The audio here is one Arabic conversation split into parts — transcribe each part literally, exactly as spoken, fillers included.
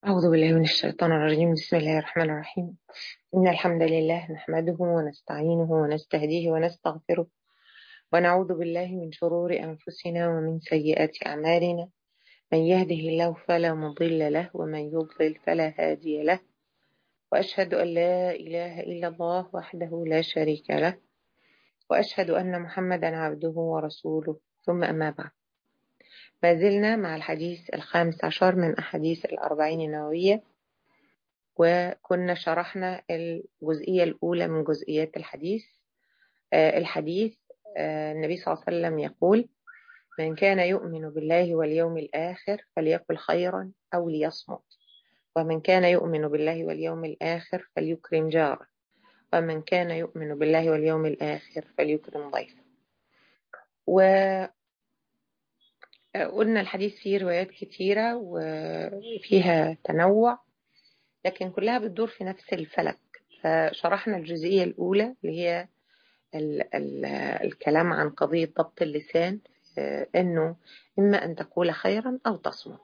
أعوذ بالله من الشيطان الرجيم. بسم الله الرحمن الرحيم. إن الحمد لله نحمده ونستعينه ونستهديه ونستغفره ونعوذ بالله من شرور أنفسنا ومن سيئات أعمالنا. من يهده الله فلا مضل له ومن يضلل فلا هادي له، وأشهد أن لا إله إلا الله وحده لا شريك له، وأشهد أن محمدا عبده ورسوله. ثم أما بعد، ما زلنا مع الحديث الخامس عشر من أحاديث الأربعين النووية، وكنا شرحنا الجزئية الأولى من جزئيات الحديث. آه الحديث آه النبي صلى الله عليه وسلم يقول: من كان يؤمن بالله واليوم الآخر فليقل خيرا أو ليصمت، ومن كان يؤمن بالله واليوم الآخر فليكرم جاره، ومن كان يؤمن بالله واليوم الآخر فليكرم ضيفه. وقلنا الحديث فيه روايات كتيرة وفيها تنوع، لكن كلها بتدور في نفس الفلك. فشرحنا الجزئية الأولى اللي هي ال ال الكلام عن قضية ضبط اللسان، إنه إما أن تقول خيرا أو تصمت.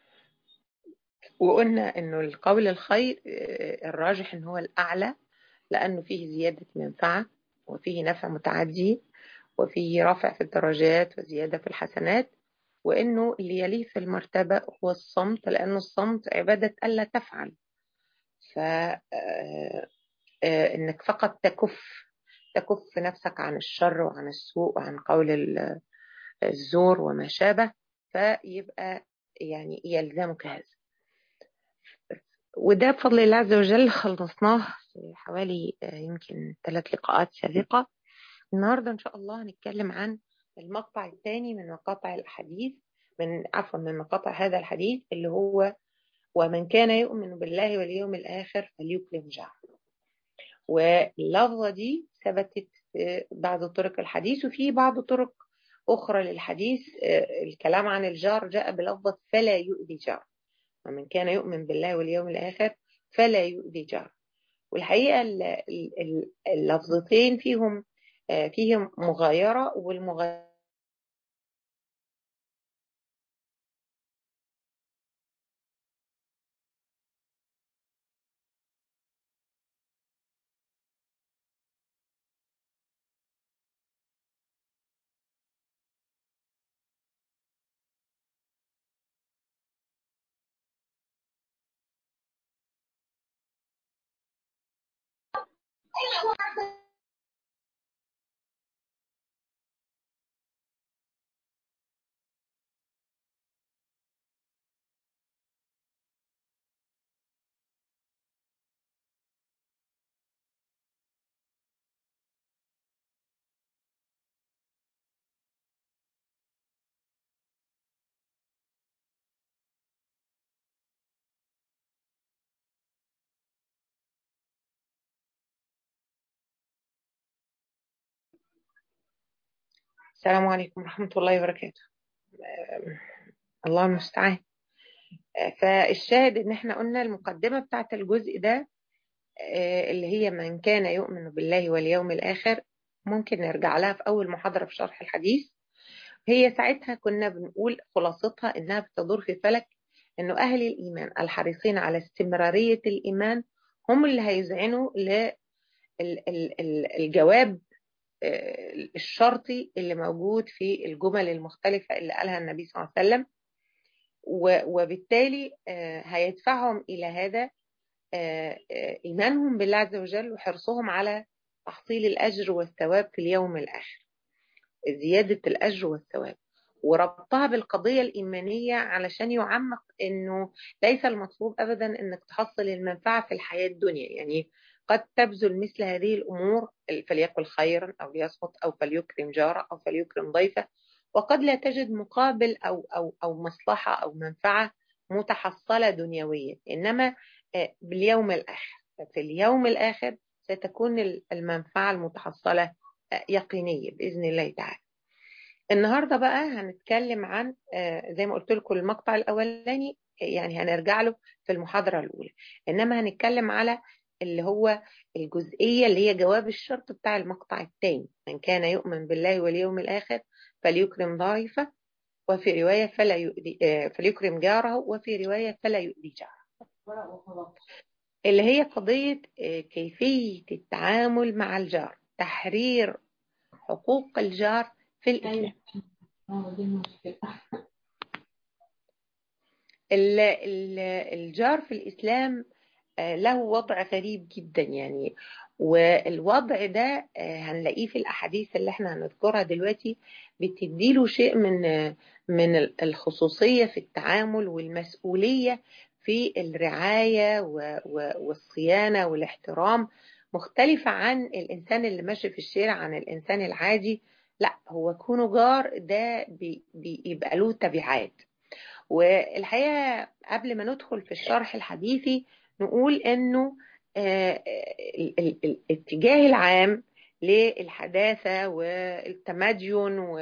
وقلنا إنه القول الخير الراجح إن هو الأعلى، لأنه فيه زيادة منفعة وفيه نفع متعدي وفيه رفع في الدرجات وزيادة في الحسنات، وإنه اللي يليه في المرتبة هو الصمت، لأنه الصمت عبادة ألا تفعل. فإنك فقط تكف تكف نفسك عن الشر وعن السوء وعن قول الزور وما شابه، فيبقى يعني يلزمك هذا. وده بفضل الله عز وجل خلصناه في حوالي يمكن ثلاث لقاءات سابقة. النهاردة إن شاء الله هنتكلم عن المقطع الثاني من مقاطع الحديث، من عفوا من مقاطع هذا الحديث، اللي هو: ومن كان يؤمن بالله واليوم الآخر فليكرم جاره. واللفظة دي ثبتت في بعض طرق الحديث، وفي بعض طرق أخرى للحديث الكلام عن الجار جاء بلفظة فلا يؤذي جار، ومن كان يؤمن بالله واليوم الآخر فلا يؤذي جار. والحقيقة اللفظتين فيهم فيهم مغايرة، والمغايرة السلام عليكم ورحمة الله وبركاته. الله المستعان. فالشاهد ان احنا قلنا المقدمة بتاعت الجزء ده اللي هي من كان يؤمن بالله واليوم الآخر، ممكن نرجع لها في أول محاضرة في شرح الحديث. هي ساعتها كنا بنقول خلاصتها إنها بتدور في فلك إنه أهل الإيمان الحريصين على استمرارية الإيمان هم اللي هيذعنوا للجواب الشرطي اللي موجود في الجمل المختلفة اللي قالها النبي صلى الله عليه وسلم، وبالتالي هيدفعهم إلى هذا إيمانهم بالله عز وجل وحرصهم على تحصيل الأجر والثواب في اليوم الآخر، زيادة الأجر والثواب، وربطها بالقضية الإيمانية علشان يعمق إنه ليس المطلوب أبدا إنك تحصل المنفعة في الحياة الدنيا. يعني قد تبذل مثل هذه الأمور، فليقل خيرا أو ليصمت أو فليكرم جاره أو فليكرم ضيفه، وقد لا تجد مقابل أو أو أو مصلحة أو منفعة متحصلة دنيوية، إنما باليوم الآخر. في اليوم الآخر ستكون المنفعة المتحصلة يقينية بإذن الله تعالى. النهاردة بقى هنتكلم عن زي ما قلت لكم المقطع الأولاني يعني هنرجع له في المحاضرة الأولى، إنما هنتكلم على اللي هو الجزئية اللي هي جواب الشرط بتاع المقطع الثاني: من كان يؤمن بالله واليوم الآخر فليكرم ضيفه، وفي رواية فلا يؤذي فليكرم جاره، وفي رواية فلا يؤذي جاره. اللي هي قضية كيفية التعامل مع الجار، تحرير حقوق الجار في الإسلام. الجار في الإسلام له وضع غريب جدا يعني، والوضع ده هنلاقيه في الأحاديث اللي احنا هنذكرها دلوقتي، بتديله شيء من من الخصوصية في التعامل والمسؤولية في الرعاية والصيانة والاحترام، مختلفة عن الإنسان اللي ماشي في الشارع، عن الإنسان العادي. لا، هو كونه جار ده بيبقى له تبعات. والحقيقة قبل ما ندخل في الشرح الحديثي نقول انه الاتجاه العام للحداثة والتمدين و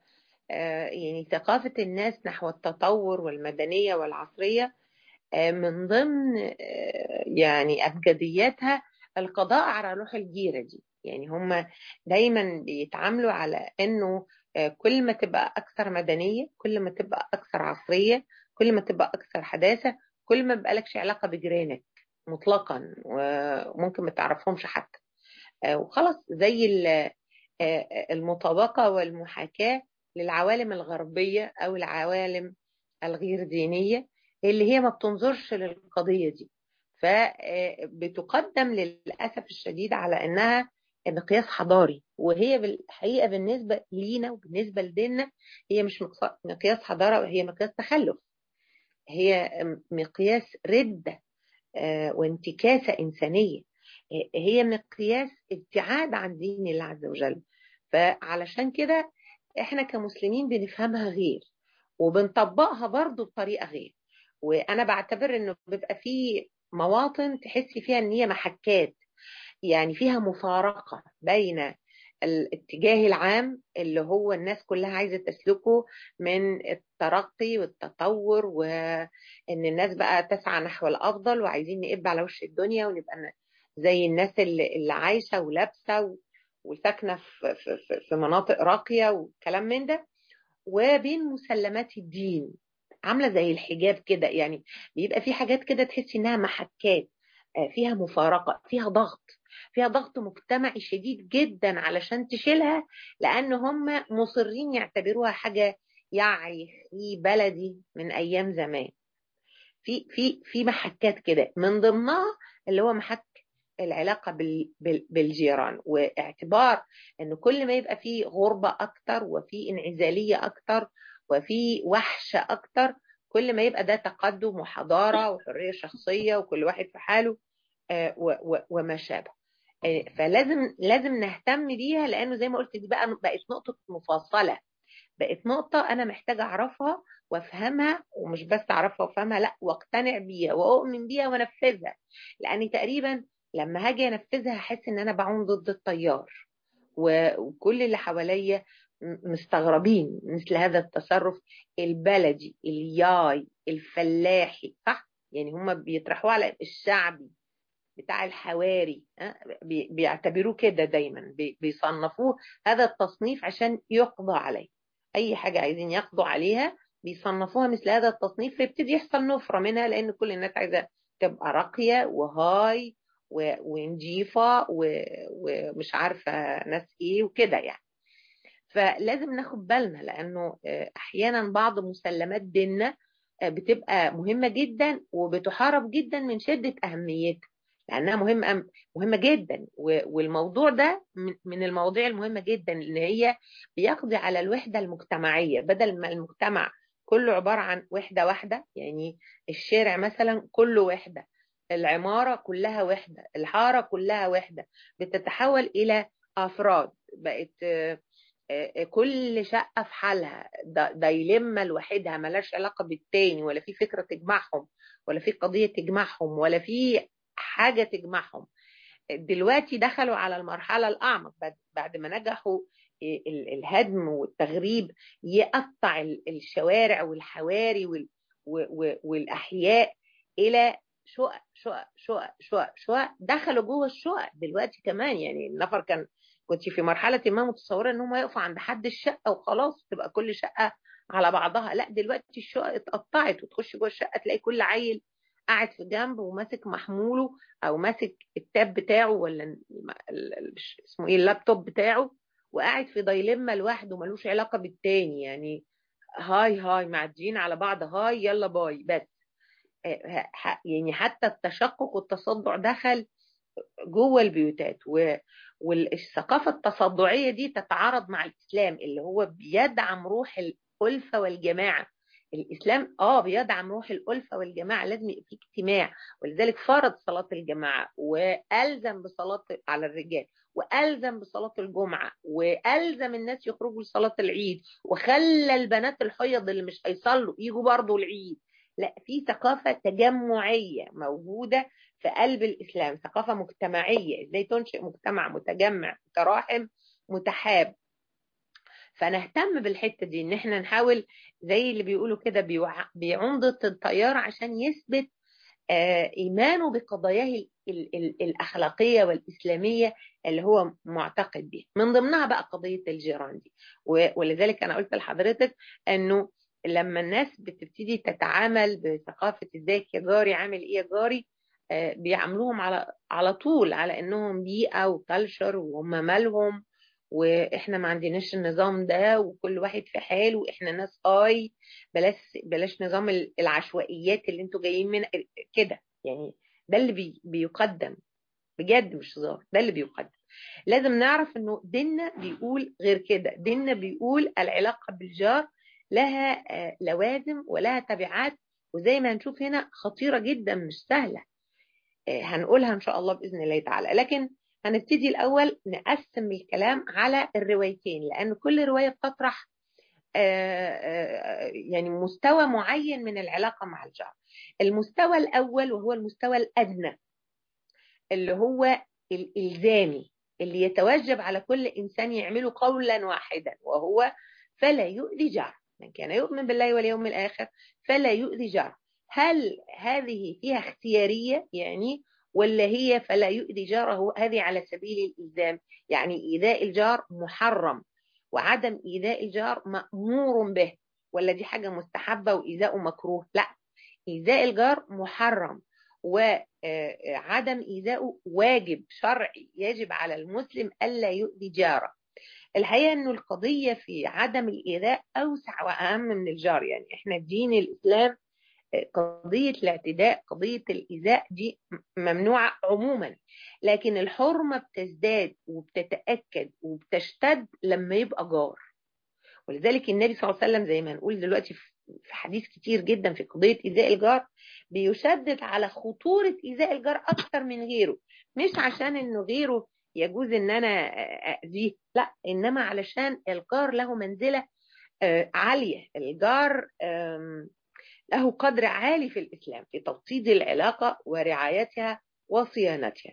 يعني ثقافة الناس نحو التطور والمدنية والعصرية، من ضمن يعني أبجدياتها القضاء على روح الجيرة دي. يعني هم دايما بيتعاملوا على انه كل ما تبقى اكثر مدنية، كل ما تبقى اكثر عصرية، كل ما تبقى اكثر حداثة، كل ما بقى لكش علاقة بجيرانك مطلقا، وممكن ما تعرفهمش حتى، وخلاص زي المطابقة والمحاكاة للعوالم الغربية او العوالم الغير دينية اللي هي ما بتنظرش للقضية دي، فبتقدم للأسف الشديد على أنها مقياس حضاري، وهي بالحقيقة بالنسبة لينا وبالنسبة لديننا هي مش مقياس حضارة، هي مقياس تخلف، هي مقياس ردة وانتكاسة إنسانية، هي مقياس ابتعاد عن دين الله عز وجل. فعلشان كده احنا كمسلمين بنفهمها غير وبنطبقها برضو بطريقة غير. وانا بعتبر انه بيبقى في مواطن تحسي فيها ان هي محكات، يعني فيها مفارقة بين الاتجاه العام اللي هو الناس كلها عايزة تسلكه من الترقي والتطور، وان الناس بقى تسعى نحو الافضل وعايزين نقب على وش الدنيا ونبقى زي الناس اللي, اللي عايشة ولابسة وساكنة في, في, في مناطق راقية والكلام من ده، وبين مسلمات الدين عاملة زي الحجاب كده. يعني بيبقى في حاجات كده تحسي انها محكات، فيها مفارقة، فيها ضغط، فيها ضغط مجتمعي شديد جدا علشان تشيلها، لان هم مصرين يعتبروها حاجة يعني في بلدي من ايام زمان. في في في محكات كده، من ضمنها اللي هو محك العلاقة بال بال بالجيران، واعتبار ان كل ما يبقى في غربة اكتر وفي انعزالية اكتر وفي وحشة اكتر، كل ما يبقى ده تقدم وحضارة وحرية شخصية وكل واحد في حاله وما شابه. فلازم لازم نهتم بيها، لانه زي ما قلت دي بقى بقت نقطة مفاصلة، بقت نقطة أنا محتاجة أعرفها وأفهمها، ومش بس أعرفها وأفهمها، لا، وأقتنع بيها وأؤمن بيها وأنفذها، لأني تقريبا لما هاجي أنفذها هحس إن أنا بعوم ضد التيار، وكل اللي حواليا مستغربين مثل هذا التصرف البلدي الياي الفلاحي، صح؟ يعني هم بيطرحوه على الشعبي بتاع الحواري، بيعتبروه كده دايما، بيصنفوه هذا التصنيف عشان يقضى عليه. اي حاجة عايزين يقضوا عليها بيصنفوها مثل هذا التصنيف، فيبتدي يحصل نفرة منها، لان كل الناس عايزة تبقى راقية وهاي ونجيفة ومش عارفة ناس ايه وكده يعني. فلازم ناخد بالنا، لانه احيانا بعض مسلمات ديننا بتبقى مهمة جدا وبتحارب جدا من شدة اهميتها، لانها مهمه مهمه جدا. والموضوع ده من المواضيع المهمه جدا، ان هي بيقضي على الوحده المجتمعيه، بدل ما المجتمع كله عباره عن وحده واحده، يعني الشارع مثلا كله وحده، العماره كلها وحده، الحاره كلها وحده، بتتحول الى افراد، بقت كل شقه في حالها، دايلما لوحدها ملاش علاقه بالتاني، ولا في فكره تجمعهم، ولا في قضيه تجمعهم، ولا في حاجة تجمعهم. دلوقتي دخلوا على المرحلة الأعمق بعد ما نجحوا الهدم والتغريب، يقطع الشوارع والحواري والأحياء إلى شقق شقق شقق شقق شقق، دخلوا جوه الشقق دلوقتي كمان. يعني النفر كان كنت في مرحلة ما متصورة ان هم يقفوا عند حد الشقة وخلاص تبقى كل شقة على بعضها، لا، دلوقتي الشقق اتقطعت، وتخش جوه الشقة تلاقي كل عيل قاعد في جنب وماسك محموله او ماسك التاب بتاعه ولا اسمه ايه اللابتوب بتاعه، وقاعد في دايلما لوحده ملوش علاقة بالتاني، يعني هاي هاي معديين على بعض، هاي يلا باي بس. يعني حتى التشقق والتصدع دخل جوه البيوتات، والثقافة التصدعية دي تتعارض مع الإسلام اللي هو بيدعم روح الألفة والجماعة. الإسلام آه بيدعم روح الألفة والجماعة، لازم يبقى في اجتماع، ولذلك فرض صلاة الجماعة وألزم بصلاة على الرجال، وألزم بصلاة الجمعة، وألزم الناس يخرجوا لصلاة العيد، وخلى البنات الحيض اللي مش هيصلوا يجوا برضو العيد. لا، في ثقافة تجمعية موجودة في قلب الإسلام، ثقافة مجتمعية، ازاي تنشئ مجتمع متجمع متراحم متحاب. فنهتم بالحتة دي، ان احنا نحاول زي اللي بيقولوا كده بيعمدة الطيار عشان يثبت آه إيمانه بقضاياه ال ال الأخلاقية والإسلامية اللي هو معتقد بيها، من ضمنها بقى قضية الجيران دي. ولذلك أنا قلت لحضرتك أنه لما الناس بتبتدي تتعامل بثقافة ازاي يا جاري عامل ايه يا جاري، آه بيعاملوهم على على طول على انهم بيئة وكالتشر وهم مالهم، واحنا ما عندناش النظام ده، وكل واحد في حاله، واحنا ناس هاي، بلاش بلاش نظام العشوائيات اللي انتوا جايين من كده. يعني ده اللي بي بيقدم بجد، مش هزار، ده اللي بيقدم. لازم نعرف انه ديننا بيقول غير كده، ديننا بيقول العلاقة بالجار لها لوازم ولها تبعات، وزي ما هنشوف هنا خطيرة جدا مش سهلة، هنقولها ان شاء الله بإذن الله تعالى. لكن هنبتدي الأول نقسم الكلام على الروايتين، لأن كل رواية بتطرح يعني مستوى معين من العلاقة مع الجار. المستوى الأول وهو المستوى الأدنى اللي هو الإلزامي، اللي يتوجب على كل إنسان يعمله قولا واحدا، وهو فلا يؤذي جار، من كان يؤمن بالله واليوم الآخر فلا يؤذي جار. هل هذه فيها اختيارية يعني، ولا هي فلا يؤذي جاره هذه على سبيل الإلزام؟ يعني إيذاء الجار محرم وعدم إيذاء الجار مأمور به، ولا دي حاجة مستحبة وإيذاءه مكروه؟ لا، إيذاء الجار محرم، وعدم إيذاءه واجب شرعي، يجب على المسلم ألا يؤذي جاره. الحقيقة أنه القضية في عدم الإيذاء أوسع وأهم من الجار. يعني إحنا دين الإسلام قضية الاعتداء، قضية الإيذاء دي ممنوعة عموما، لكن الحرمة بتزداد وبتتأكد وبتشتد لما يبقى جار. ولذلك النبي صلى الله عليه وسلم زي ما نقول دلوقتي في حديث كتير جدا في قضية إيذاء الجار، بيشدد على خطورة إيذاء الجار أكثر من غيره، مش عشان إنه غيره يجوز إن أنا أذيه، لا، إنما علشان الجار له منزلة عالية، الجار له قدر عالي في الإسلام في توطيد العلاقة ورعايتها وصيانتها.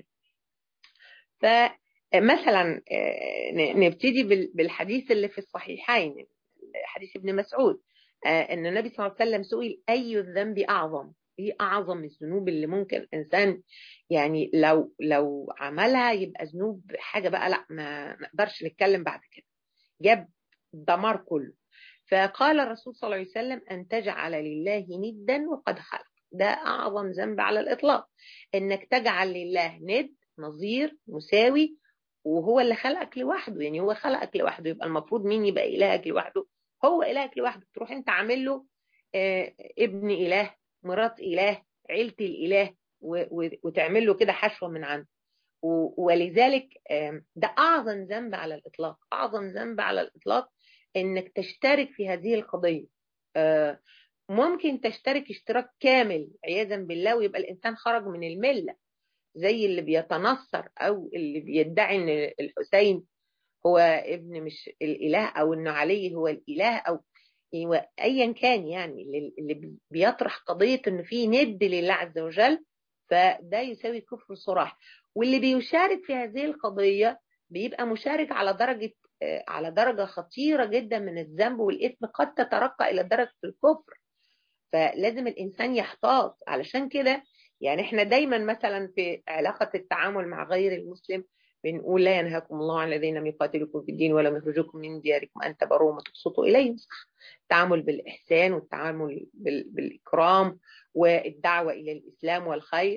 فمثلا نبتدي بالحديث اللي في الصحيحين، حديث ابن مسعود، أن النبي صلى الله عليه وسلم سئل أي الذنب أعظم، ايه أعظم الذنوب اللي ممكن الإنسان يعني لو لو عملها يبقى ذنوب حاجة بقى لا ما نقدرش نتكلم بعد كده، جاب الدمار كله. فقال الرسول صلى الله عليه وسلم أن تجعل لله ندا وقد خلق، ده أعظم ذنب على الإطلاق، إنك تجعل لله ند نظير مساوي، وهو اللي خلقك لوحده، يعني هو خلقك لوحده، يبقى المفروض مين يبقى إلهك لوحده؟ هو إلهك لوحده، تروح أنت عامل له آه ابن إله، مرات إله، عيلة الإله، وتعمل له كده حشوة من عنده. ولذلك آه ده أعظم ذنب على الإطلاق، أعظم ذنب على الإطلاق إنك تشترك في هذه القضية. آه ممكن تشترك اشتراك كامل عياذا بالله ويبقى الإنسان خرج من الملة، زي اللي بيتنصر أو اللي بيدعي إن الحسين هو ابن مش الإله، أو إنه علي هو الإله، أو أيا كان، يعني اللي بيطرح قضية إنه في ند لله عز وجل، فده يساوي كفر صراح. واللي بيشارك في هذه القضية بيبقى مشارك على درجة على درجة خطيرة جدا من الذنب والإثم، قد تترقى إلى درجة الكفر. فلازم الإنسان يحتاط. علشان كده يعني احنا دايما مثلا في علاقة التعامل مع غير المسلم بنقول لا ينهاكم الله عن الذين لم يقاتلوكم في الدين ولم يخرجوكم من دياركم أن تبروهم وتقسطوا إليهم. التعامل بالإحسان والتعامل بالإكرام والدعوة إلى الإسلام والخير،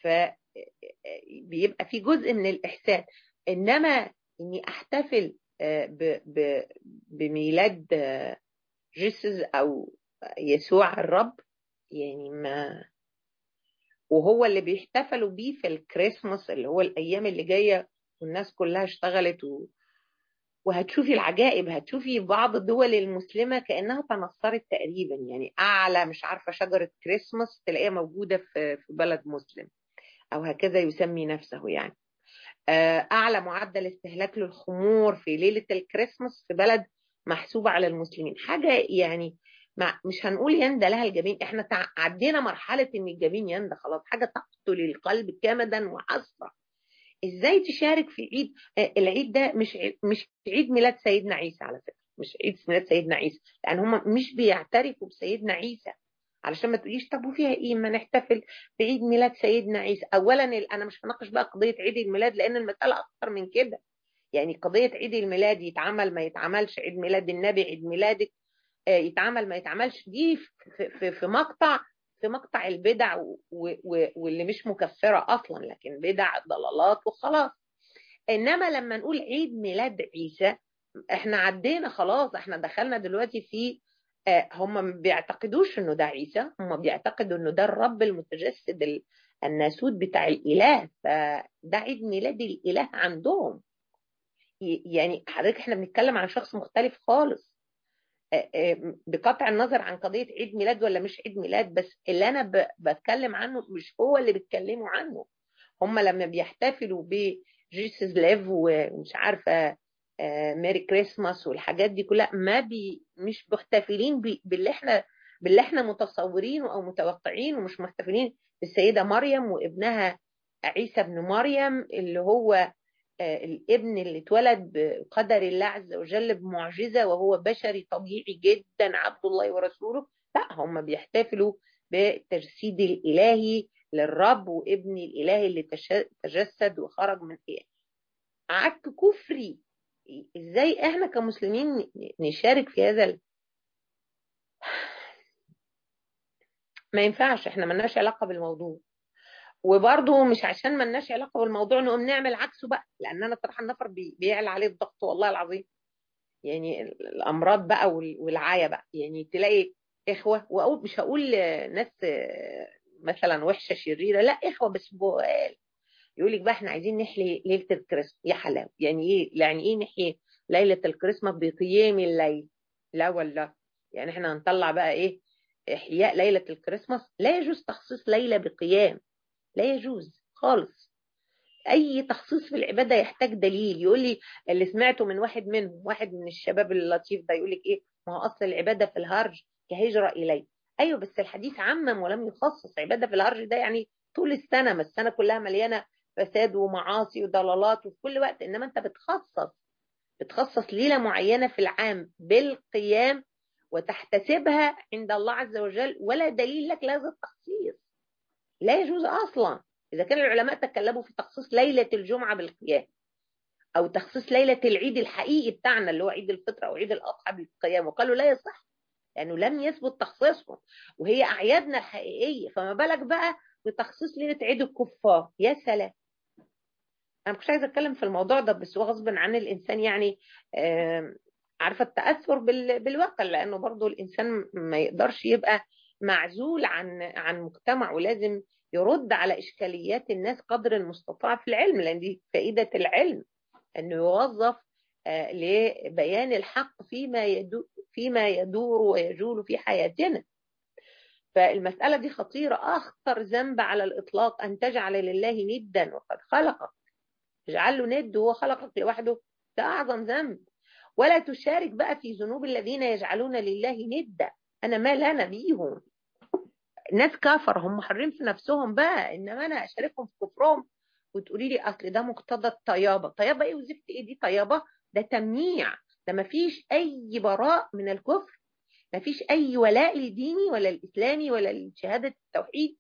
فبيبقى في جزء من الإحسان. إنما إني أحتفل ب... ب... بميلاد جيسوس أو يسوع الرب، يعني ما، وهو اللي بيحتفلوا بيه في الكريسماس اللي هو الأيام اللي جاية والناس كلها اشتغلت و... وهتشوفي العجائب، هتشوفي بعض الدول المسلمة كأنها تنصرت تقريبا، يعني أعلى مش عارفة شجرة كريسماس تلاقيها موجودة في في بلد مسلم أو هكذا يسمي نفسه، يعني أعلى معدل استهلاك للخمور في ليلة الكريسماس في بلد محسوبة على المسلمين. حاجة يعني ما مش هنقول يندى لها الجبين، احنا عدينا مرحلة ان الجبين يندى خلاص، حاجة تقتل القلب كمدا وحسرة. ازاي تشارك في عيد؟ العيد ده مش عيد مش عيد ميلاد سيدنا عيسى على فكرة، مش عيد ميلاد سيدنا عيسى، لان هم مش بيعترفوا بسيدنا عيسى. علشان ما تقوليش طب وفيها ايه ما نحتفل بعيد ميلاد سيدنا عيسى. اولا انا مش هناقش بقى قضية عيد الميلاد لان المسألة اكتر من كده، يعني قضية عيد الميلاد يتعمل ما يتعملش، عيد ميلاد النبي، عيد ميلادك يتعمل ما يتعملش، دي في, في, في مقطع في مقطع البدع واللي مش مكفرة أصلا، لكن بدع ضلالات وخلاص. إنما لما نقول عيد ميلاد عيسى احنا عدينا خلاص، احنا دخلنا دلوقتي في هم ما بيعتقدوش انه ده عيسى، هم بيعتقدوا انه ده الرب المتجسد الناسوت بتاع الإله، فده عيد ميلاد الإله عندهم. يعني حضرتك احنا بنتكلم عن شخص مختلف خالص، بقطع النظر عن قضية عيد ميلاد ولا مش عيد ميلاد، بس اللي أنا بتكلم عنه مش هو اللي بيتكلموا عنه. هم لما بيحتفلوا بجيسوس ليف ومش عارفة ميري كريسماس والحاجات دي كلها، ما بي مش محتفلين باللي احنا باللي احنا متصورينه أو متوقعينه، ومش محتفلين بالسيدة مريم وابنها عيسى ابن مريم اللي هو الابن اللي اتولد بقدر الله عز وجل بمعجزة وهو بشري طبيعي جدا عبد الله ورسوله. لا، هم بيحتفلوا بالتجسيد الإلهي للرب وابن الإله اللي تجسد وخرج من إيه عك كفري. ازاي احنا كمسلمين نشارك في هذا ال... ما ينفعش، احنا ملناش علاقة بالموضوع. وبرضه مش عشان ملناش علاقة بالموضوع نقوم نعمل عكسه بقى، لان انا صراحة النفر بيعلى عليه الضغط والله العظيم، يعني الامراض بقى والعايه بقى، يعني تلاقي اخوه، واقول مش هقول ناس مثلا وحشه شريره، لا اخوه بس بقال يقول لك بقى احنا عايزين نحيي ليله الكريسماس. يا حلاوه، يعني ايه يعني ايه نحيي ليله الكريسماس بقيام الليل؟ لا والله، يعني احنا هنطلع بقى ايه احياء ليله الكريسماس؟ لا يجوز تخصيص ليله بقيام، لا يجوز خالص. اي تخصيص في العباده يحتاج دليل. يقول لي اللي سمعته من واحد منهم، واحد من الشباب اللطيف ده، يقول لك ايه ما هو اصل العباده في الهرج كهجره اليه. ايوه بس الحديث عمم ولم يخصص. عباده في الهرج ده يعني طول السنه، ما السنه كلها مليانه فساد ومعاصي وضلالات وفي كل وقت، انما انت بتخصص بتخصص ليله معينه في العام بالقيام وتحتسبها عند الله عز وجل، ولا دليل لك لهذا التخصيص. لا يجوز اصلا. إذا كان العلماء تكلموا في تخصيص ليلة الجمعة بالقيام أو تخصيص ليلة العيد الحقيقي بتاعنا اللي هو عيد الفطر أو عيد الأضحى بالقيام، وقالوا لا يصح لأنه لم يثبت تخصيصهم وهي أعيادنا الحقيقية، فما بالك بقى بتخصيص ليلة عيد الكفار؟ يا سلام. أنا مش عايزة أتكلم في الموضوع ده، بس هو غصب عن الإنسان، يعني عارفة التأثر بالواقع، لأنه برضو الإنسان ما يقدرش يبقى معزول عن عن مجتمعه، ولازم يرد على إشكاليات الناس قدر المستطاع في العلم، لأن دي فائدة العلم أنه يوظف لبيان الحق فيما يدور فيما يدور ويجول في حياتنا. فالمسألة دي خطيرة. أخطر ذنب على الإطلاق أن تجعل لله ندا وقد خلقك. اجعل له ند وهو خلقك لوحده، ده أعظم ذنب. ولا تشارك بقى في ذنوب الذين يجعلون لله ندا. أنا ما لنا بيهم، ناس كافر هم حرين في نفسهم بقى، إنما أنا أشاركهم في كفرهم وتقولي لي أصل ده مقتضى الطيابة. طيابة إيه وزفت إيه دي؟ طيابة ده تمييع، ده ما فيش أي براء من الكفر، ما فيش أي ولاء لديني ولا الإسلامي ولا لشهادة التوحيد.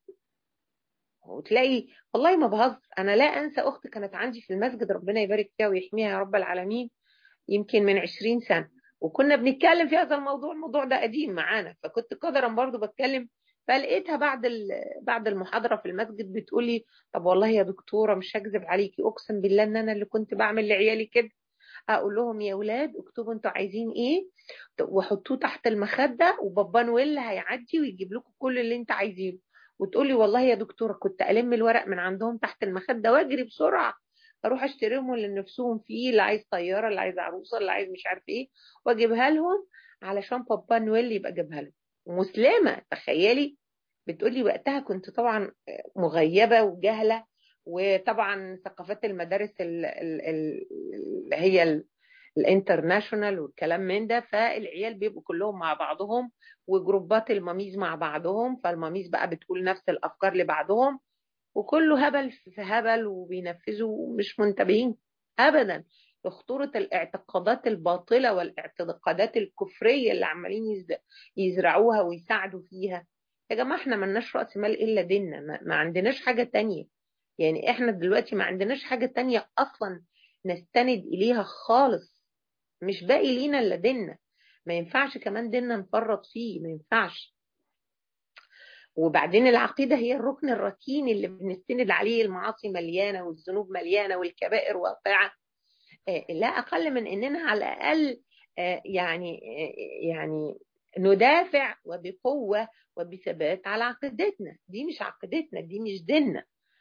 وتلاقي والله ما بهزر، أنا لا أنسى أختي كانت عندي في المسجد ربنا يبارك فيها ويحميها يا رب العالمين، يمكن من عشرين سنة، وكنا بنتكلم في هذا الموضوع. الموضوع ده قديم معانا، فكنت قدرا برضو بتكلم فلقيتها بعد بعد المحاضره في المسجد بتقولي طب والله يا دكتوره مش هكذب عليكي، اقسم بالله ان انا اللي كنت بعمل لعيالي كده. اقول لهم يا اولاد اكتبوا انتوا عايزين ايه وحطوه تحت المخده، وبابا نويل هيعدي ويجيب لكم كل اللي انت عايزينه. وتقولي والله يا دكتوره كنت الم الورق من عندهم تحت المخده واجري بسرعه اروح اشتريهم اللي نفسهم فيه، اللي عايز طياره، اللي عايز عروسه، اللي عايز مش عارف ايه، واجيبها لهم علشان بابا نويل يبقى جابها لهم. مسلمه، تخيلي. بتقولي وقتها كنت طبعا مغيبه وجهله، وطبعا ثقافات المدارس اللي هي الانترناشونال والكلام من ده، فالعيال بيبقوا كلهم مع بعضهم وجروبات الماميز مع بعضهم، فالماميز بقى بتقول نفس الافكار لبعضهم، وكله هبل في هبل وبينفذوا مش منتبهين ابدا لخطوره الاعتقادات الباطله والاعتقادات الكفريه اللي عمالين يزرعوها ويساعدوا فيها. يا جماعه احنا ملناش راس مال الا ديننا، ما, ما عندناش حاجه تانية. يعني احنا دلوقتي ما عندناش حاجه تانية اصلا نستند اليها خالص، مش باقي لينا الا ديننا. ما ينفعش كمان ديننا نفرط فيه، ما ينفعش. وبعدين العقيدة هي الركن الركين اللي بنستند عليه، المعاصي مليانة والذنوب مليانة والكبائر واقعة. لا أقل من إننا على الأقل يعني يعني ندافع وبقوة وبثبات على عقيدتنا. دي مش عقيدتنا، دي مش ديننا.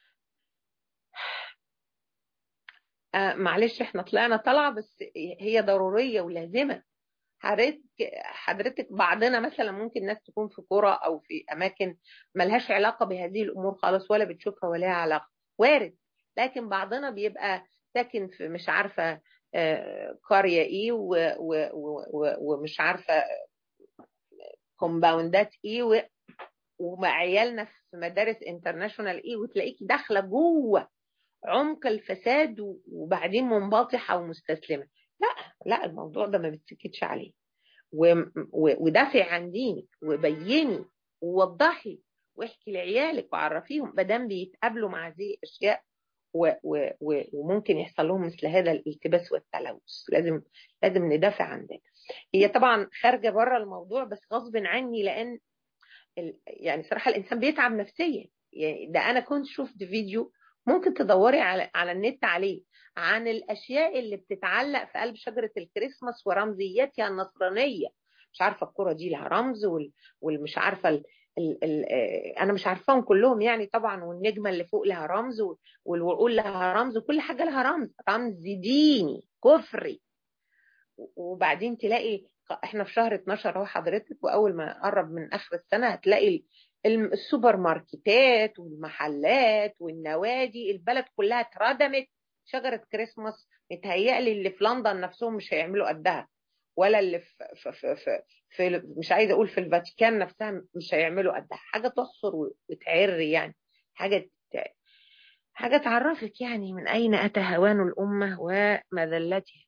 معلش احنا طلعنا طلعة بس هي ضرورية ولازمة. حضرتك حضرتك بعضنا مثلا ممكن ناس تكون في قرى او في اماكن ملهاش علاقه بهذه الامور خالص ولا بتشوفها ولا لها علاقه، وارد. لكن بعضنا بيبقى ساكن في مش عارفه قريه ايه ومش عارفه كومباوندات ايه ومع عيالنا في مدارس انترناشونال ايه، وتلاقيكي داخله جوه عمق الفساد وبعدين منبطحه ومستسلمه. لا لا، الموضوع ده ما بتسكتش عليه. ودافع عن دينك وبيني ووضحي واحكي لعيالك وعرفيهم بدل بيتقابلوا مع هذه الاشياء و و و وممكن يحصل لهم مثل هذا الالتباس والتلوث. لازم لازم ندافع عن ده. هي طبعا خارجه بره الموضوع بس غصب عني، لان يعني صراحه الانسان بيتعب نفسيا. يعني ده انا كنت شفت فيديو، ممكن تدوري على على النت عليه، عن الاشياء اللي بتتعلق في قلب شجره الكريسماس ورمزياتها النصرانيه. مش عارفه الكره دي لها رمز وال... والمش عارفه ال... ال... ال... انا مش عارفاهم كلهم يعني طبعا، والنجمه اللي فوق لها رمز والوعول لها رمز وكل حاجه لها رمز، رمز ديني كفري. وبعدين تلاقي احنا في شهر اتناشر اهو حضرتك، واول ما قرب من اخر السنه هتلاقي السوبر ماركتات والمحلات والنوادي البلد كلها اتردمت شجره كريسماس. متهيألي اللي في لندن نفسهم مش هيعملوا قدها، ولا اللي في, في, في, في, في مش عايزه اقول في الفاتيكان نفسها مش هيعملوا قدها. حاجه تحصر وتعري يعني، حاجه حاجه تعرفك يعني من اين اتى هوان الامه ومذلتها.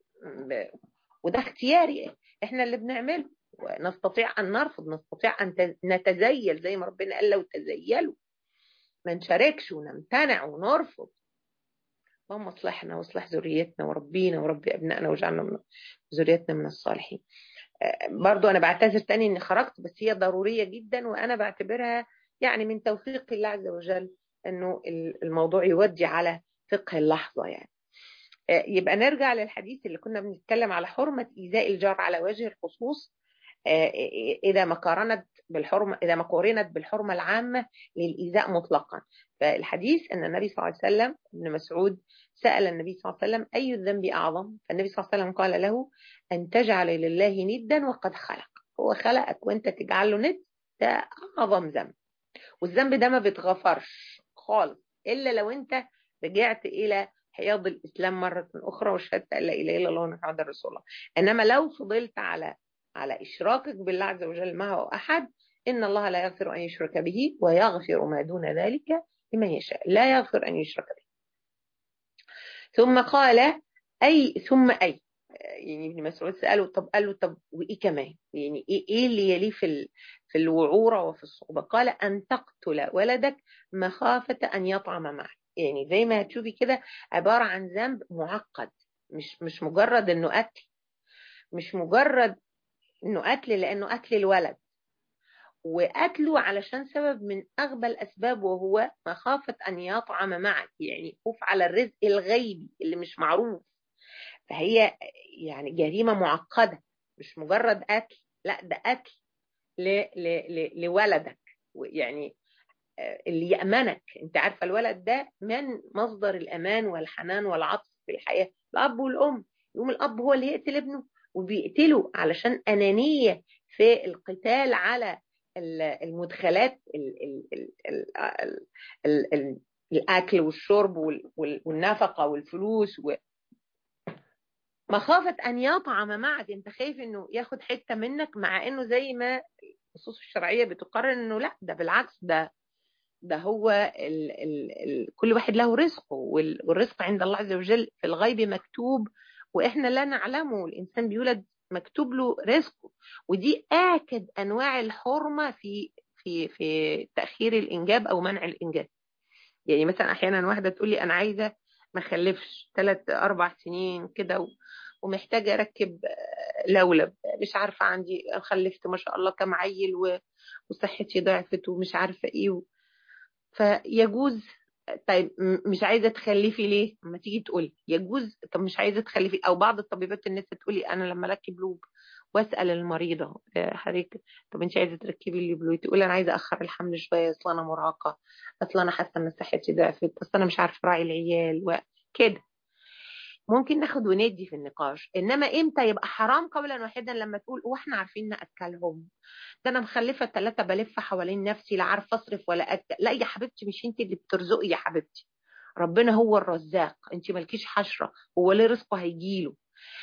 وده اختياري احنا اللي بنعمله. ونستطيع ان نرفض، نستطيع ان نتزيل زي ما ربنا قال لو تزيلوا، ما نشاركش ونمتنع ونرفض. اللهم اصلحنا واصلح ذريتنا وربينا وربي ابنائنا واجعلنا من ذريتنا من الصالحين. برضو انا بعتذر تاني اني خرجت، بس هي ضرورية جدا، وانا بعتبرها يعني من توفيق الله عز وجل انه الموضوع يودي على فقه اللحظة يعني. يبقى نرجع للحديث اللي كنا بنتكلم على حرمة إيذاء الجار على وجه الخصوص إذا ما قارنت بالحرمة إذا ما قارنت بالحرمة العامة للإيذاء مطلقا. فالحديث أن النبي صلى الله عليه وسلم، ابن مسعود سأل النبي صلى الله عليه وسلم أي الذنب أعظم؟ فالنبي صلى الله عليه وسلم قال له أن تجعل لله ندا وقد خلق. هو خلقك وأنت تجعل له ند، ده أعظم ذنب. والذنب ده ما بيتغفرش خالص إلا لو أنت رجعت إلى حياض الإسلام مرة أخرى وشهدت أن لا إله إلا الله محمد رسول الله. إنما لو فضلت على على إشراكك بالله عز وجل معه أحد، إن الله لا يغفر أن يشرك به ويغفر ما دون ذلك لمن يشاء. لا يغفر أن يشرك به. ثم قال أي ثم أي يعني ابن مسعود سأله طب قال له طب وإيه كمان؟ يعني إيه, إيه اللي يليه في في الوعورة وفي الصعوبة؟ قال أن تقتل ولدك مخافة أن يطعم معك. يعني زي ما هتشوفي كده عبارة عن ذنب معقد، مش مش مجرد إنه قتل، مش مجرد إنه قتل لأنه قتل الولد، وقتله علشان سبب من أغبى الأسباب، وهو مخافة أن يطعم معك، يعني خوف على الرزق الغيبي اللي مش معروف. فهي يعني جريمة معقدة، مش مجرد قتل، لا ده قتل ل ل ل لولدك، يعني اللي يأمنك. انت عارفة الولد ده من مصدر الأمان والحنان والعطف في الحياة، الأب والأم. يقوم الأب هو اللي يقتل ابنه، وبيقتله علشان أنانية في القتال على المدخلات، ال ال ال ال ال ال ال الأكل والشرب والنفقة والفلوس، مخافة أن يطعم معك. أنت خايف أنه ياخد حتة منك، مع أنه زي ما النصوص الشرعية بتقرر أنه لا، ده بالعكس، ده ده هو ال ال ال كل واحد له رزقه، والرزق عند الله عز وجل في الغيب مكتوب، وإحنا لا نعلمه. الإنسان بيولد مكتوب له رزقه، ودي آكد أنواع الحرمة في في في تأخير الإنجاب أو منع الإنجاب. يعني مثلا أحيانا واحدة تقول لي أنا عايزة ما خلفش ثلاث أربع سنين كده، ومحتاجة أركب لولب، مش عارفة عندي خلفت ما شاء الله كم عيل وصحتي ضعفت ومش عارفة إيه، فيجوز. طيب مش عايزة تخلفي ليه؟ ما تيجي تقولي يجوز. طب مش عايزة تخلفي، أو بعض الطبيبات الناس تقولي أنا لما أركب لوب واسال المريضه حضرتك طب انت عايزه تركبي لي بلوي، تقول انا عايزه اخر الحمل شويه، اصل انا مرهقه، اصل انا حاسه ان صحتي ضعفت، اصل انا مش عارفه راعي العيال وكده. ممكن ناخد وندي في النقاش، انما امتى يبقى حرام قولا واحدا؟ لما تقول واحنا عارفين ناكلهم، ده انا مخلفه ثلاثه بلف حوالين نفسي لا عارفه اصرف ولا اكل. لا يا حبيبتي، مش انت اللي بترزقي يا حبيبتي، ربنا هو الرزاق، انت مالكيش حشره، هو ليه رزقه هيجيله.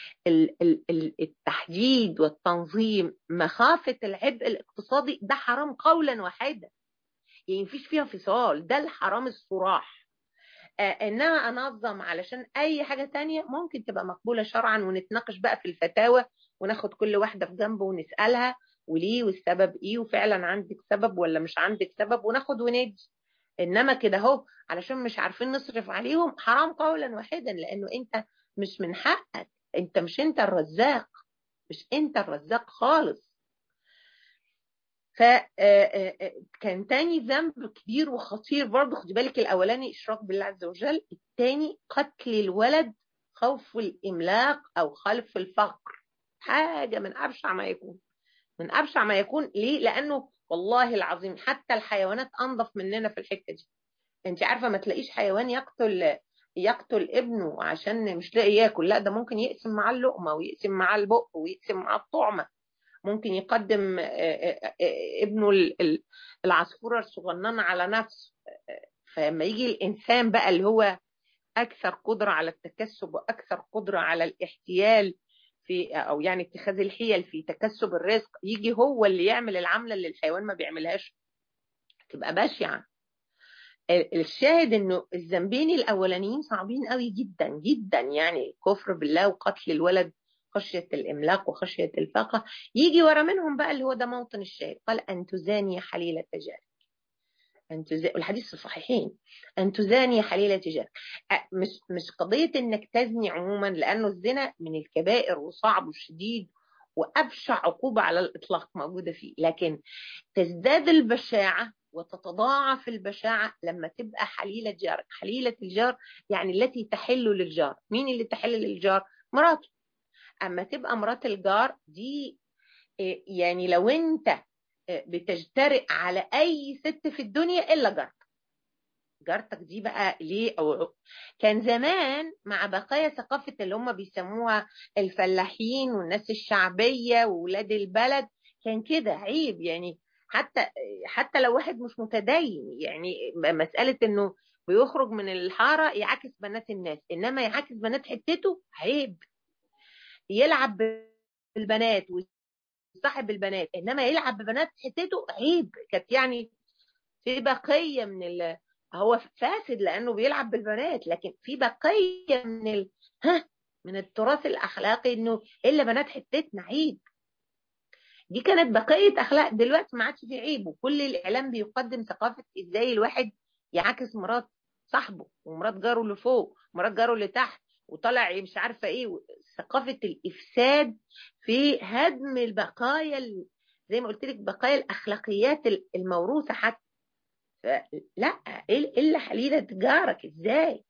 التحديد والتنظيم مخافة العبء الاقتصادي ده حرام قولا واحدا، يعني مفيش فيها فصال، ده الحرام الصراح. آه انما انظم علشان اي حاجة تانية ممكن تبقى مقبولة شرعا، ونتناقش بقى في الفتاوى، وناخد كل واحدة في جنب ونسألها وليه والسبب ايه، وفعلا عندك سبب ولا مش عندك سبب، وناخد وندي. انما كده اهو علشان مش عارفين نصرف عليهم، حرام قولا واحدا، لانه انت مش من حقك، انت مش انت الرزاق، مش انت الرزاق خالص. فكان تاني ذنب كبير وخطير برضه، خدي بالك الاولاني اشراك بالله عز وجل، التاني قتل الولد خوف الاملاق او خلف الفقر. حاجه من ابشع ما يكون، من ابشع ما يكون. ليه؟ لانه والله العظيم حتى الحيوانات انظف مننا في الحته دي. انت عارفه ما تلاقيش حيوان يقتل يقتل ابنه عشان مش لاقي ياكل، لا ده ممكن يقسم معاه اللقمه ويقسم معاه البق ويقسم معاه الطعمه. ممكن يقدم ابنه العصفوره الصغننه على نفسه. فلما يجي الانسان بقى اللي هو اكثر قدره على التكسب واكثر قدره على الاحتيال في، او يعني اتخاذ الحيل في تكسب الرزق، يجي هو اللي يعمل العمله اللي الحيوان ما بيعملهاش، تبقى بشعه. الشاهد انه الذنبين الاولانيين صعبين قوي جدا جدا، يعني كفر بالله وقتل الولد خشيه الاملاق وخشيه الفاقه. يجي ورا منهم بقى اللي هو ده موطن الشاهد، قال ان تزاني حليله جارك، ان تزاني، والحديث في الصحيحين، ان تزاني حليله جارك. مش مش قضيه انك تزني عموما، لانه الزنا من الكبائر وصعب وشديد وابشع عقوبه على الاطلاق موجوده فيه، لكن تزداد البشاعه وتتضاعف البشاعة لما تبقى حليلة جارك. حليلة الجار يعني التي تحل للجار. مين اللي تحل للجار؟ مراته. أما تبقى مرات الجار دي، يعني لو أنت بتجترئ على أي ست في الدنيا إلا جارتك. جارتك دي بقى ليه؟ أو كان زمان مع بقايا ثقافة اللي هم بيسموها الفلاحين والناس الشعبية وولاد البلد، كان كده عيب. يعني حتى حتى لو واحد مش متدين، يعني مسألة انه بيخرج من الحارة يعاكس بنات الناس، انما يعاكس بنات حتته عيب. يلعب بالبنات ويصاحب البنات، انما يلعب ببنات حتته عيب. كانت يعني في بقية من ال... هو فاسد لانه بيلعب بالبنات، لكن في بقية من ال... ها من التراث الاخلاقي انه الا بنات حتتنا عيب. دي كانت بقية أخلاق. دلوقتي ما عادش في عيب، وكل الإعلام بيقدم ثقافة إزاي الواحد يعاكس مرات صاحبه ومرات جاره اللي فوق ومرات جاره اللي تحت، وطلع مش عارفة إيه. ثقافة الإفساد في هدم البقايا زي ما قلت لك بقايا الاخلاقيات الموروثه حتى. لا، ايه اللي حليله جارك ازاي؟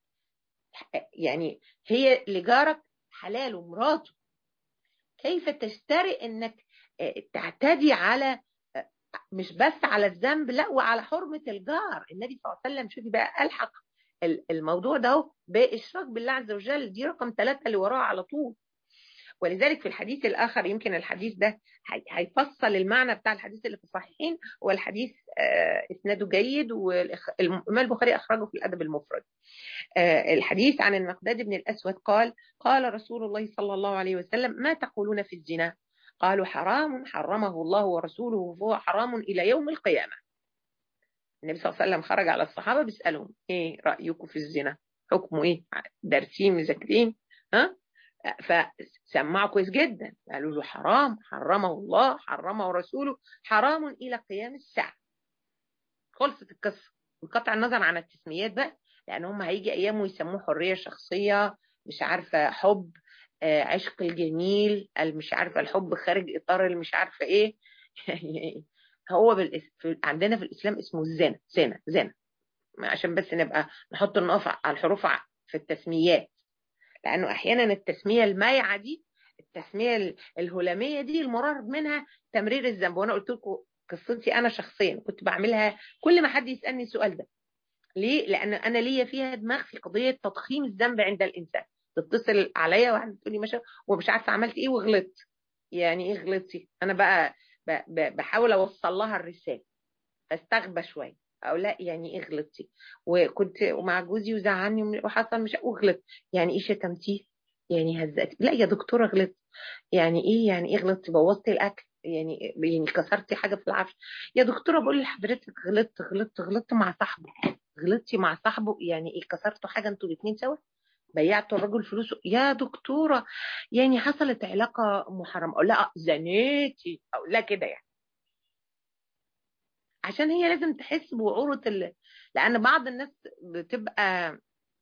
يعني هي لجارك حلال ومراته، كيف تشتري انك تعتدي على مش بس على الذنب، لا وعلى حرمة الجار. النبي صلى الله عليه وسلم شوفي بقى ألحق الموضوع ده بإشراك بالله عز وجل، دي رقم ثلاثة اللي وراها على طول. ولذلك في الحديث الآخر، يمكن الحديث ده هيفصل المعنى بتاع الحديث اللي في الصحيحين، والحديث إسناده جيد، والإمام البخاري أخرجه في الأدب المفرد. الحديث عن المقداد بن الأسود قال: قال رسول الله صلى الله عليه وسلم: ما تقولون في الزنا؟ قالوا: حرام حرمه الله ورسوله وهو حرام إلى يوم القيامة. النبي صلى الله عليه وسلم خرج على الصحابة بيسألهم: ايه رأيكم في الزنا؟ حكمه ايه؟ دارسين مذاكرين؟ ها؟ فسمعوا كويس جدا، قالوا له: حرام حرمه الله حرمه ورسوله حرام إلى قيام الساعة. خلصت القصة، بقطع النظر عن التسميات بقى، لأن هم هيجي أيام ويسموه حرية شخصية، مش عارفة حب، آه عشق الجميل، مش عارفة الحب خارج إطار اللي مش عارفة إيه. هو بالإس... في... عندنا في الإسلام اسمه الزنا، زنا زنا، عشان بس نبقى نحط النقف على الحروف في التسميات، لأنه أحيانا التسمية المايعة دي، التسمية الهلامية دي، المراد منها تمرير الذنب. وأنا قلت لكم قصتي أنا شخصيا كنت بعملها كل ما حد يسألني السؤال ده. ليه؟ لأن أنا ليا فيها دماغ في قضية تضخيم الذنب عند الإنسان. تتصل عليا واحدة تقول لي ماشي ومش عارفة عملت إيه وغلطت. يعني إيه غلطتي؟ أنا بقى بحاول أوصل لها الرسالة، استغبى شوية أو لا، يعني إيه غلطتي؟ وكنت مع جوزي وزعلني وحصل مش وغلط، يعني إيه شتمتيه؟ يعني هزقتي؟ لا يا دكتورة غلطت. يعني إيه يعني إيه غلطتي؟ بوظتي الأكل؟ يعني يعني كسرتي حاجة في العفش؟ يا دكتورة بقول لحضرتك غلطت غلطت غلطت مع صاحبه. غلطتي مع صاحبه يعني ايه؟ كسرتوا حاجه انتوا الاثنين سوا؟ بيعتوا الرجل فلوسه؟ يا دكتوره يعني حصلت علاقه محرمه؟ اقول لا زنيتي، او لا كده يعني، عشان هي لازم تحس بوعوره ال... لان بعض الناس بتبقى،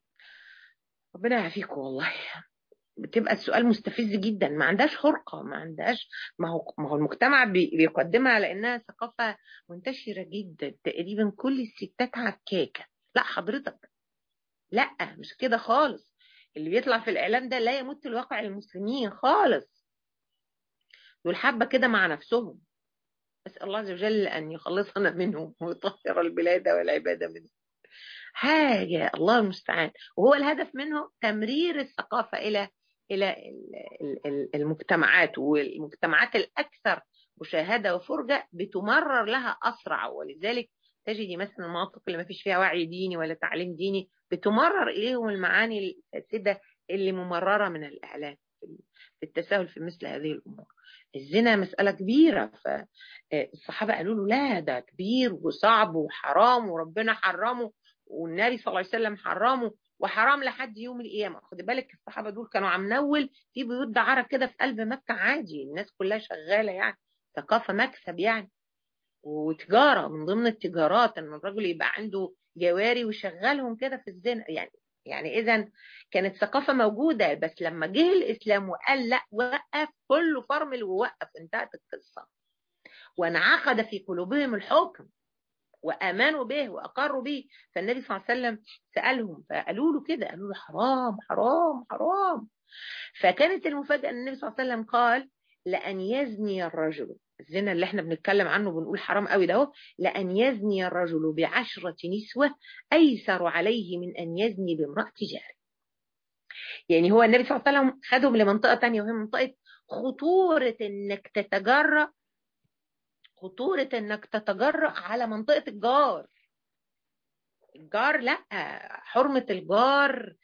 ربنا يعافيكم والله، بتبقى السؤال مستفز جدا، ما عندهاش حرقه، ما عندهاش، ما هو ما هو المجتمع بي... بيقدمها على انها ثقافه منتشره جدا، تقريبا كل الستات عكاكه. لا حضرتك، لا مش كده خالص. اللي بيطلع في الإعلام ده لا يمت الواقع المسلمين خالص، دول حبة كده مع نفسهم. أسأل الله عز وجل أن يخلصنا منهم ويطهر البلاد والعباد منهم. حاجة الله المستعان. وهو الهدف منه تمرير الثقافة إلى إلى المجتمعات، والمجتمعات الأكثر مشاهدة وفرجة بتمرر لها أسرع. ولذلك تجدي مثلا المناطق اللي ما فيش فيها وعي ديني ولا تعليم ديني بتمرر إليهم المعاني الفاسدة اللي ممررة من الإعلام في التساهل في مثل هذه الأمور. الزنا مسألة كبيرة، فالصحابة قالوا له لا ده كبير وصعب وحرام وربنا حرمه والنبي صلى الله عليه وسلم حرمه وحرام لحد يوم القيامة. خد بالك الصحابة دول كانوا عم نول في بيوت دعارة كده في قلب مكة عادي، الناس كلها شغالة يعني، ثقافة مكسب يعني، وتجارة من ضمن التجارات ان الرجل يبقى عنده جواري ويشغلهم كده في الزنا يعني. يعني اذا كانت ثقافة موجودة، بس لما جه الاسلام وقال لا وقف كله فرمل ووقف، انتهت القصة، وانعقد في قلوبهم الحكم وآمنوا به وأقروا به. فالنبي صلى الله عليه وسلم سألهم فقالوا له كده، قالوا له حرام حرام حرام. فكانت المفاجأة أن النبي صلى الله عليه وسلم قال: لأن يزني الرجل، الزنا اللي احنا بنتكلم عنه بنقول حرام قوي ده، لأن يزني الرجل بعشرة نسوة أيسر عليه من أن يزني بامرأة جاره. يعني هو النبي صلى الله عليه وسلم خدهم لمنطقة تانية، وهي منطقة خطورة انك تتجرأ، خطورة انك تتجرأ على منطقة الجار. الجار لا، حرمة الجار،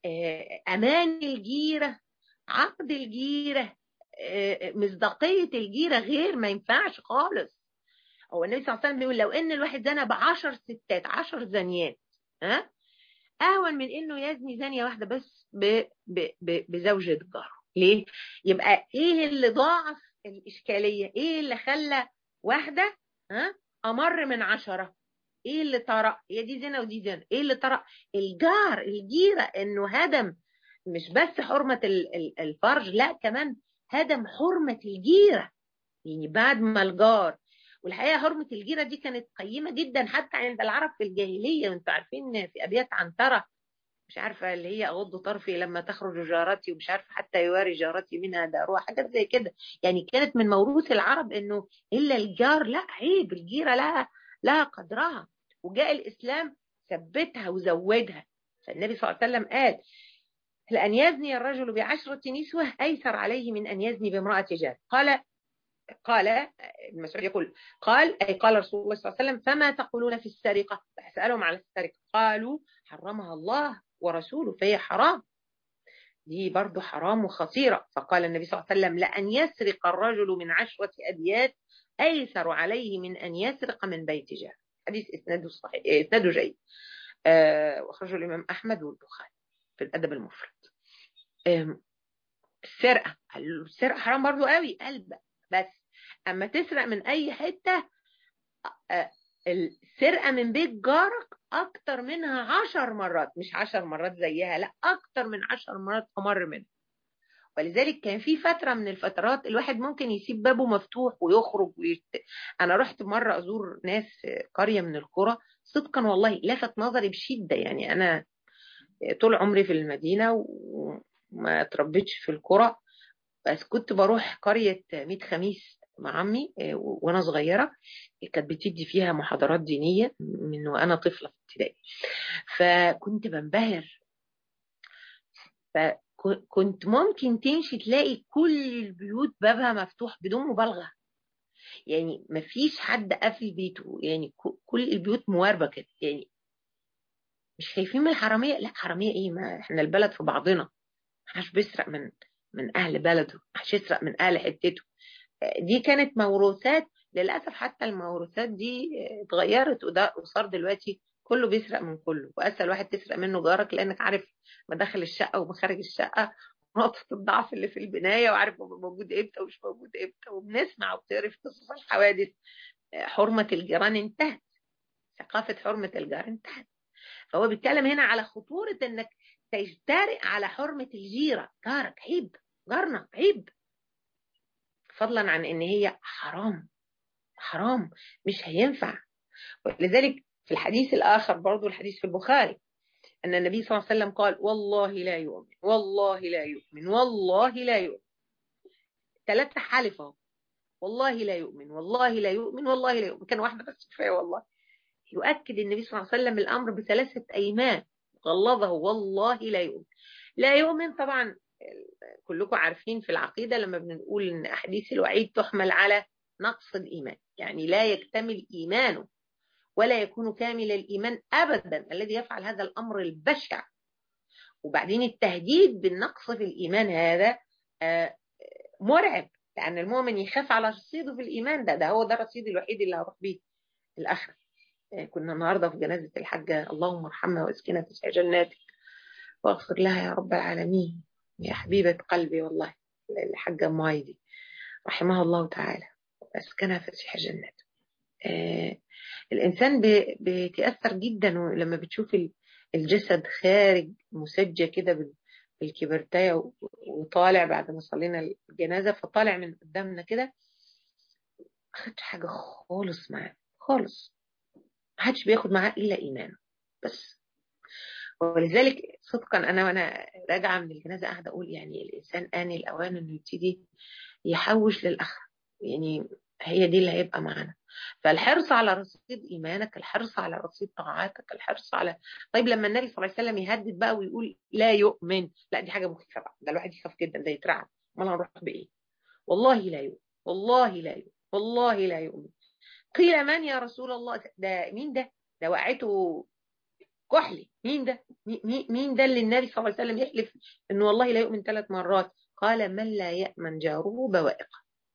امان الجيرة، عقد الجيرة، مصداقية الجيرة، غير ما ينفعش خالص. هو النبي صلى الله عليه وسلم بيقول لو ان الواحد زنى بعشر ستات، عشر زنيات، ها اهون من انه يزني زانية واحدة بس ب ب ب بزوجة جاره. ليه؟ يبقى ايه اللي ضاعف الاشكالية؟ ايه اللي خلى واحدة ها امر من عشرة؟ ايه اللي طرأ؟ هي دي زنا ودي زنا، ايه اللي طرأ؟ الجار، الجيرة، انه هدم مش بس حرمة الفرج، لا كمان هدم حرمة الجيرة. يعني بعد ما الجار، والحقيقه حرمه الجيره دي كانت قيمه جدا حتى عند العرب في الجاهليه، وانتم عارفين في ابيات عنتره مش عارفه اللي هي اغض طرفي لما تخرج جارتي، ومش عارفه حتى يواري جارتي منها دارها، حاجات زي كده. يعني كانت من موروث العرب انه الا الجار لا عيب، الجيره لها لها قدرها، وجاء الاسلام ثبتها وزودها. فالنبي صلى الله عليه وسلم قال لأن يزني الرجل بعشرة نسوة أيسر عليه من أن يزني بامرأة جار. قال قال ابن مسعود يقول قال أي قال رسول الله صلى الله عليه وسلم فما تقولون في السرقة؟ فسألهم على السرقة قالوا حرمها الله ورسوله فهي حرام. دي برضو حرام وخطيرة. فقال النبي صلى الله عليه وسلم لأن يسرق الرجل من عشرة أبيات أيسر عليه من أن يسرق من بيت جار. حديث إسناده صحيح، إسناده جيد. آه وأخرجه الإمام أحمد والبخاري في الأدب المفرد. السرقة، السرقة حرام برضو قوي قلب، بس اما تسرق من اي حتة، السرقة من بيت جارك اكتر منها عشر مرات، مش عشر مرات زيها، لا اكتر من عشر مرات امر منها. ولذلك كان في فترة من الفترات الواحد ممكن يسيب بابه مفتوح ويخرج ويشت... انا رحت مرة ازور ناس في قرية من القرى، صدقا والله لفت نظري بشدة. يعني انا طول عمري في المدينة وما اتربيتش في القرى، بس كنت بروح قرية ميت خميس مع عمي وانا صغيرة، كانت بتدي فيها محاضرات دينية من وانا طفلة في ابتدائي، فكنت بنبهر. فكنت ممكن تمشي تلاقي كل البيوت بابها مفتوح بدون مبالغة، يعني مفيش حد قافل بيته، يعني كل البيوت مواربة كده. يعني مش خايفين من الحرامية، لا حرامية ايه، ما احنا البلد في بعضنا، محدش بيسرق من من اهل بلده، محدش يسرق من اهل حتته. دي كانت موروثات، للأسف حتى الموروثات دي اتغيرت، وده وصار دلوقتي كله بيسرق من كله، وأسهل واحد تسرق منه جارك لأنك عارف مداخل الشقة ومخارج الشقة ونقطة الضعف اللي في البناية، وعارف موجود امتى ومش موجود امتى، وبنسمع وبتقرا في قصص الحوادث. حرمة الجيران انتهت، ثقافة حرمة الجار انتهت. فهو بيتكلم هنا على خطورة انك تجترئ على حرمة الجيرة، جارك عيب، جارنا عيب، فضلا عن ان هي حرام، حرام مش هينفع. ولذلك في الحديث الآخر برضو، الحديث في البخاري، أن النبي صلى الله عليه وسلم قال والله لا يؤمن، والله لا يؤمن، والله لا يؤمن، ثلاثة حالفة، والله لا يؤمن، والله لا يؤمن، والله لا يؤمن، كان واحدة بس كفاية والله. يؤكد النبي صلى الله عليه وسلم الأمر بثلاثة أيمان غلظه، والله لا يؤمن. لا يؤمن طبعا كلكم عارفين في العقيدة لما بنقول إن أحاديث الوعيد تحمل على نقص الإيمان، يعني لا يكتمل إيمانه ولا يكون كامل الإيمان أبدا الذي يفعل هذا الأمر البشع. وبعدين التهديد بالنقص في الإيمان هذا مرعب، لأن المؤمن يخاف على رصيده في الإيمان، ده ده هو ده الرصيد الوحيد اللي هروح بيه الآخرة. كنا النهاردة في جنازة الحاجة، اللهم ارحمها واسكنها في جناتك واغفر لها يا رب العالمين، يا حبيبة قلبي والله، الحاجة أم هايدي رحمها الله تعالى واسكنها في جناته. آه الإنسان بيتأثر جدا لما بتشوف الجسد خارج مسجى كده بالكبرتاية وطالع بعد ما صلينا الجنازة، فطالع من قدامنا كده أخدش حاجة خالص معاه خالص، محدش بياخد معاه إلا إيمانه بس. ولذلك صدقا أنا وأنا راجعة من الجنازة قاعدة أقول يعني الإنسان آن الأوان إنه يبتدي يحوش للآخرة، يعني هي دي اللي هيبقى معانا. فالحرص على رصيد إيمانك، الحرص على رصيد طاعاتك، الحرص على طيب لما النبي صلى الله عليه وسلم يهدد بقى ويقول لا يؤمن، لا دي حاجة مخيفة بقى، ده الواحد يخاف جدا، ده يترعب، امال هنروح بإيه؟ والله لا يؤمن، والله لا يؤمن، والله لا يؤمن. قيل من يا رسول الله؟ ده مين ده؟ ده وقعته كحلي، مين ده؟ مين ده اللي النبي صلى الله عليه وسلم يحلف انه والله لا يؤمن ثلاث مرات؟ قال من لا يأمن جاره بوائقه،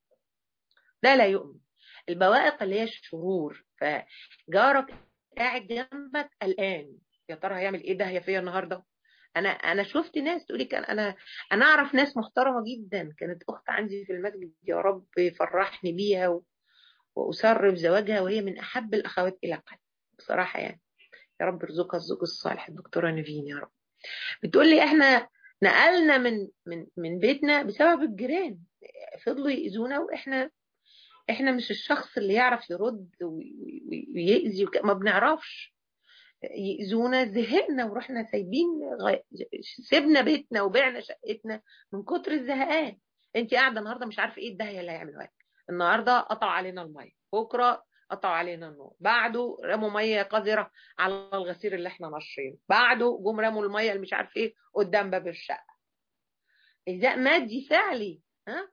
ده لا يؤمن. البوائق اللي هي الشرور، فجارك قاعد جنبك الآن يا ترى هيعمل ايه، ده هي فيا النهارده. انا انا شفت ناس تقولي كان انا انا اعرف ناس محترمه جدا، كانت اخت عندي في المسجد يا رب فرحني بيها و... واسر بزواجها، وهي من احب الاخوات الى قلبي بصراحه يعني، يا رب ارزقها الزوج الصالح، الدكتوره نيفين يا رب. بتقول لي احنا نقلنا من من من بيتنا بسبب الجيران، فضلوا يأذونا واحنا احنا مش الشخص اللي يعرف يرد ويأذي، ما بنعرفش. يأذونا زهقنا ورحنا سايبين غ... سيبنا بيتنا وبعنا شقتنا من كتر الزهقان. انت قاعده النهارده مش عارفه ايه الدهيه اللي هيعملوها لك. النهارده قطعوا علينا الميه، بكره قطعوا علينا النور، بعده رموا ميه قذره على الغسيل اللي احنا ناشرينه، بعده جم رموا الميه اللي مش عارف ايه قدام باب الشقه. ازاء مادي فعلي. ها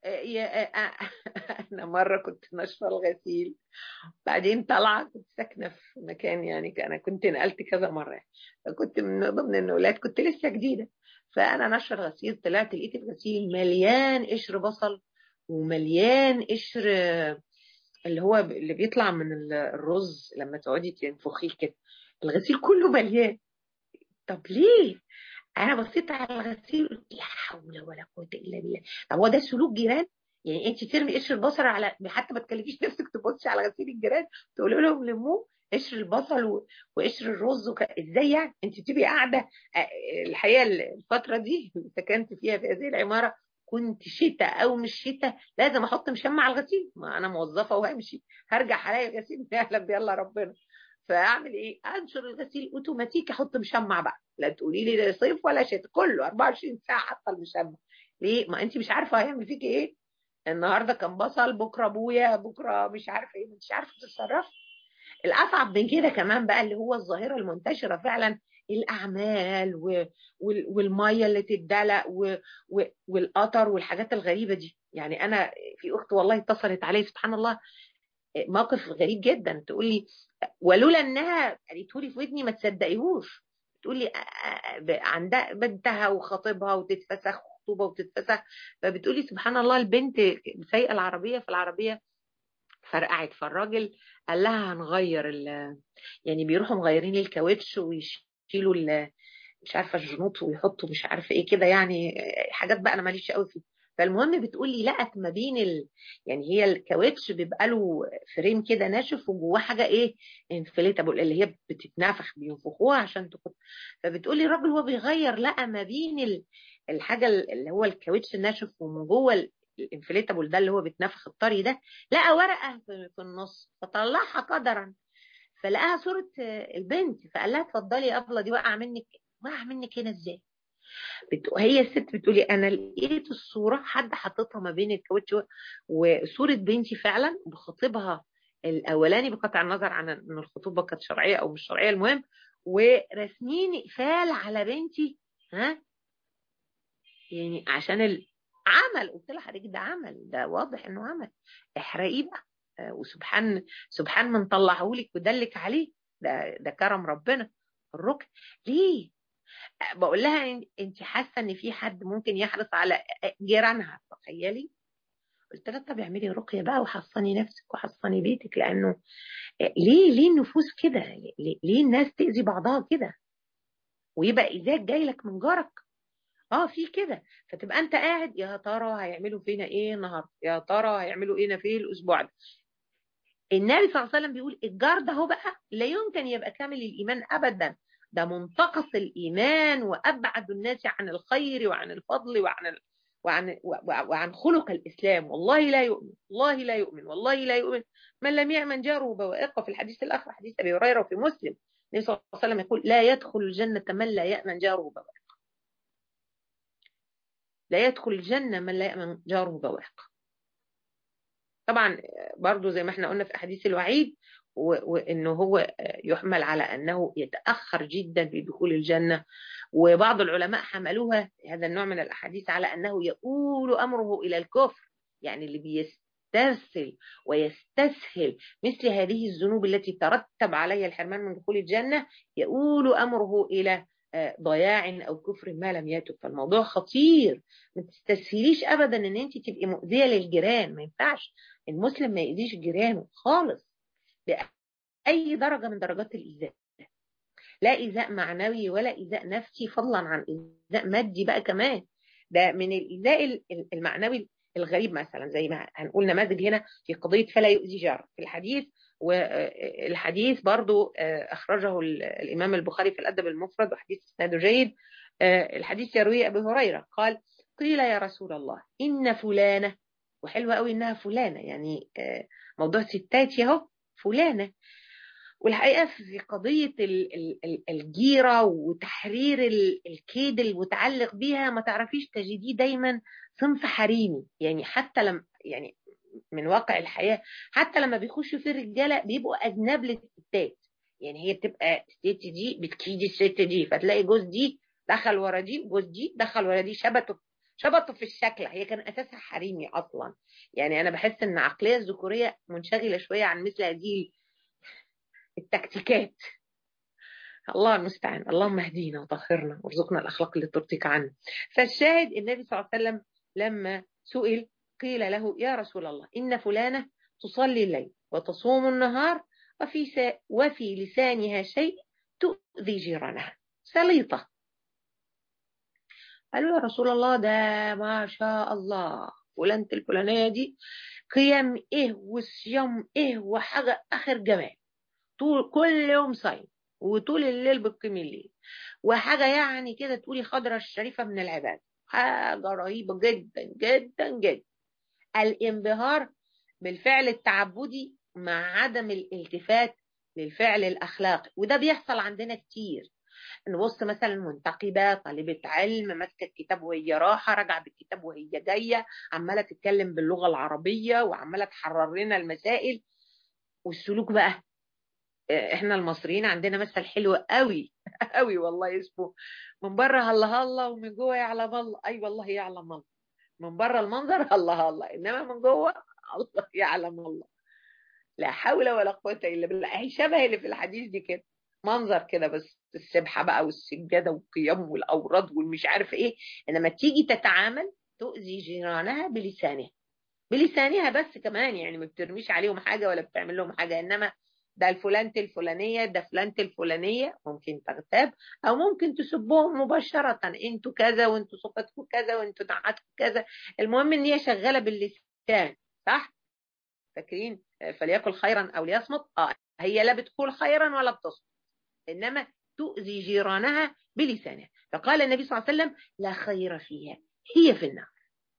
انا مره كنت ناشره الغسيل، بعدين طالعه كنت ساكنه في مكان، يعني انا كنت نقلت كذا مره يعني. فكنت من ضمن النقلات، كنت لسه جديده، فانا ناشره الغسيل، طلعت لقيت الغسيل مليان قشر بصل ومليان قشر اللي هو اللي بيطلع من الرز لما تقعدي تنفخيه كده، الغسيل كله مليان. طب ليه؟ انا بصيت على الغسيل قلت لا حول ولا قوه الا بالله. طب هو ده سلوك جيران؟ يعني انت ترمي قشر البصل على، حتى ما تكلفيش نفسك تبصي على غسيل الجيران تقولي لهم لموه قشر البصل و... وقشر الرز وك... ازاي يعني انت تبقي قاعده؟ الحقيقه الفتره دي اللي سكنت فيها في هذه العماره كنت شتاء او مش شتاء لازم احط مشمع على الغسيل، ما انا موظفه وهمشي هرجع هلاقي غسيل يعلم بيلا ربنا. فاعمل ايه؟ انشر الغسيل اوتوماتيك، احط مشمع بقى، لا تقولي لي لا صيف ولا شتاء، كله أربعة وعشرين ساعه حاطه المشمع. ليه؟ ما انت مش عارفه هيعمل فيكي ايه. النهارده كان بصل، بكره ابويا، بكره مش عارفه ايه، مش عارفه تتصرفي. الاصعب من كده كمان بقى اللي هو الظاهره المنتشره فعلا، الاعمال و... وال... والميه اللي تتدلق و... و... والقطر والحاجات الغريبه دي. يعني انا في اخت والله اتصلت علي سبحان الله، موقف غريب جدا، تقول لي ولولا انها قالته لي في ودني ما تصدقيهوش، تقول لي عندها بنتها وخطيبها وتتفسخ خطوبه وتتفسخ، فبتقول لي سبحان الله البنت سايقه العربيه، في العربيه فرقعت، فالراجل قال لها هنغير ال... يعني بيروحوا مغيرين الكاوتش ويشيلوا ال... مش عارفه الجنوط ويحطوا مش عارفه ايه كده، يعني حاجات بقى انا ماليش قوي فيها. فالمهم بتقول لي لقت ما بين ال... يعني هي الكاوتش بيبقى له فريم كده ناشف وجواه حاجه ايه انفليتابل اللي هي بتتنفخ بينفخوها عشان تكون. فبتقول لي الراجل وهو بيغير لقى ما بين ال... الحاجه اللي هو الكاوتش الناشف ومن جوه الانفليتابل ده اللي هو بيتنفخ الطري ده، لقى ورقه في النص فطلعها قدرا، فلقاها صوره البنت، فقال لها اتفضلي يا ابله دي وقع منك. وقع منك هنا ازاي؟ بتقو... هي الست بتقولي انا لقيت الصوره حد حاططها ما بين الكاوتش وصوره بنتي فعلا بخطيبها الاولاني، بقطع النظر عن ان الخطوبه كانت شرعيه او مش شرعيه، المهم ورسمين اقفال على بنتي. ها يعني عشان العمل، قلت لها حضرتك ده عمل، ده واضح انه عمل، احرقيه بقى. وسبحان سبحان من طلعهولك ودلك عليه، ده ده كرم ربنا الركن. ليه؟ بقول لها انت حاسه ان في حد ممكن يحرص على جيرانها؟ تخيلي. قلت لها طب اعملي رقيه بقى وحصني نفسك وحصني بيتك، لانه ليه ليه النفوس كده؟ ليه, ليه الناس تاذي بعضها كده ويبقى ايذاك جاي لك من جارك؟ اه في كده. فتبقى انت قاعد يا ترى هيعملوا فينا ايه النهارده، يا ترى هيعملوا ايه في الاسبوع ده. النبي صلى الله عليه وسلم بيقول الجار ده هو بقى لا يمكن يبقى كامل الايمان ابدا، ده منتقص الايمان وابعد الناس عن الخير وعن الفضل وعن ال... وعن وعن خلق الاسلام. والله لا يؤمن، والله لا يؤمن، والله لا يؤمن من لم يأمن جاره بوائقه. في الحديث الاخر حديث ابي هريره وفي مسلم النبي صلى الله عليه وسلم يقول لا يدخل الجنه من لا يأمن جاره بوائقه. لا يدخل الجنه من لا يأمن جاره بوائقه. طبعا برضو زي ما احنا قلنا في احاديث الوعيد، وانه هو يحمل على انه يتاخر جدا في دخول الجنه. وبعض العلماء حملوها هذا النوع من الاحاديث على انه يؤول امره الى الكفر، يعني اللي بيسترسل ويستسهل مثل هذه الذنوب التي ترتب عليها الحرمان من دخول الجنه يؤول امره الى ضياع او كفر ما لم يتب. فالموضوع خطير، ما تستسهليش ابدا ان انت تبقي مؤذيه للجيران، ما ينفعش المسلم ما يأذيش جيرانه خالص بأي درجة من درجات الإيذاء، لا إيذاء معنوي ولا إيذاء نفسي، فضلا عن إيذاء مادي بقى كمان. ده من الإيذاء المعنوي الغريب، مثلا زي ما هنقول نماذج هنا في قضية فلا يؤذي جاره في الحديث. والحديث برضو أخرجه الإمام البخاري في الأدب المفرد وحديث إسناده جيد. الحديث يرويه أبو هريرة قال قيل يا رسول الله إن فلانة وحلوة قوي انها فلانة، يعني موضوع ستات اهو فلانة. والحقيقة في قضية الجيرة وتحرير الكيد المتعلق بيها ما تعرفيش تجديه دايما صنف حريمي، يعني حتى لما يعني من واقع الحياة حتى لما بيخشوا في الرجالة بيبقوا أجناب للستات، يعني هي بتبقى الست دي بتكيد الست دي، فتلاقي جوز دي دخل ورا دي وجوز دي دخل ورا دي، شبطوا شبطوا في الشكل. هي كان أساسها حريمي أصلا. يعني أنا بحس إن العقلية الذكورية منشغلة شوية عن مثل هذه التكتيكات. الله المستعان، اللهم اهدينا وطهرنا وارزقنا الأخلاق اللي ترضيك عنا. فالشاهد النبي صلى الله عليه وسلم لما سئل قيل له يا رسول الله إن فلانة تصلي الليل وتصوم النهار وفي, سا وفي لسانها شيء تؤذي جيرانها، سليطة. قالوا يا رسول الله ده ما شاء الله فلانة الفلانية دي قيام ايه وصيام ايه وحاجة آخر جمال، طول كل يوم صايم وطول الليل بتقيم الليل، وحاجة يعني كده تقولي خضرة الشريفة من العباد، حاجة رهيبة جدا جدا جدا. الانبهار بالفعل التعبدي مع عدم الالتفات للفعل الأخلاقي، وده بيحصل عندنا كتير. نبص مثلا منتقبة طالبة علم ماسكة الكتاب وهي راحة، راجعة بالكتاب وهي جاية، عمالة تتكلم باللغة العربية وعمالة تحرر لنا المسائل. والسلوك بقى، احنا المصريين عندنا مثل حلو قوي قوي والله، اسمه من بره هلا هلا ومن جوه يعلم الله. اي أيوة والله يعلم الله، من بره المنظر هلا هلا انما من جوه الله يعلم الله. لا حول ولا قوه الا بالله. هي شبه اللي في الحديث دي كده، منظر كده بس السبحه بقى والسجاده والقيام والاوراد والمش عارف ايه، انما تيجي تتعامل تؤذي جيرانها بلسانها بلسانها بس كمان، يعني ما بترميش عليهم حاجه ولا بتعمل لهم حاجه، انما ده الفلانة الفلانية ده فلانة الفلانية ممكن تغتاب أو ممكن تسبهم مباشرة، انتوا كذا وانتوا صفتكم كذا وانتوا دعاتكم كذا. المهم ان هي شغالة باللسان، صح؟ فاكرين فليأكل خيرا أو ليصمت؟ اه هي لا بتقول خيرا ولا بتصمت، إنما تؤذي جيرانها بلسانها. فقال النبي صلى الله عليه وسلم لا خير فيها هي في النار.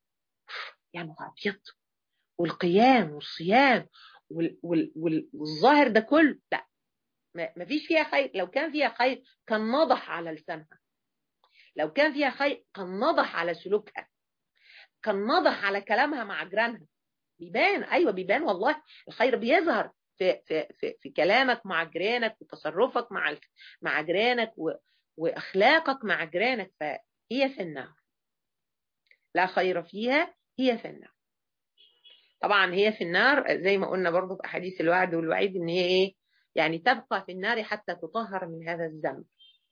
يا نهار أبيض، والقيام والصيام وال وال وال والظاهر ده كله لا، ما فيش فيها خير. لو كان فيها خير كان نضح على لسانها، لو كان فيها خير كان نضح على سلوكها، كان نضح على كلامها مع جيرانها. بيبان، ايوه بيبان والله، الخير بيظهر في في في, في كلامك مع جيرانك وتصرفك مع مع جيرانك واخلاقك مع جيرانك. فهي في النار، لا خير فيها هي في النار. طبعا هي في النار زي ما قلنا برضو في احاديث الوعد والوعيد ان هي ايه، يعني تبقى في النار حتى تطهر من هذا الذنب.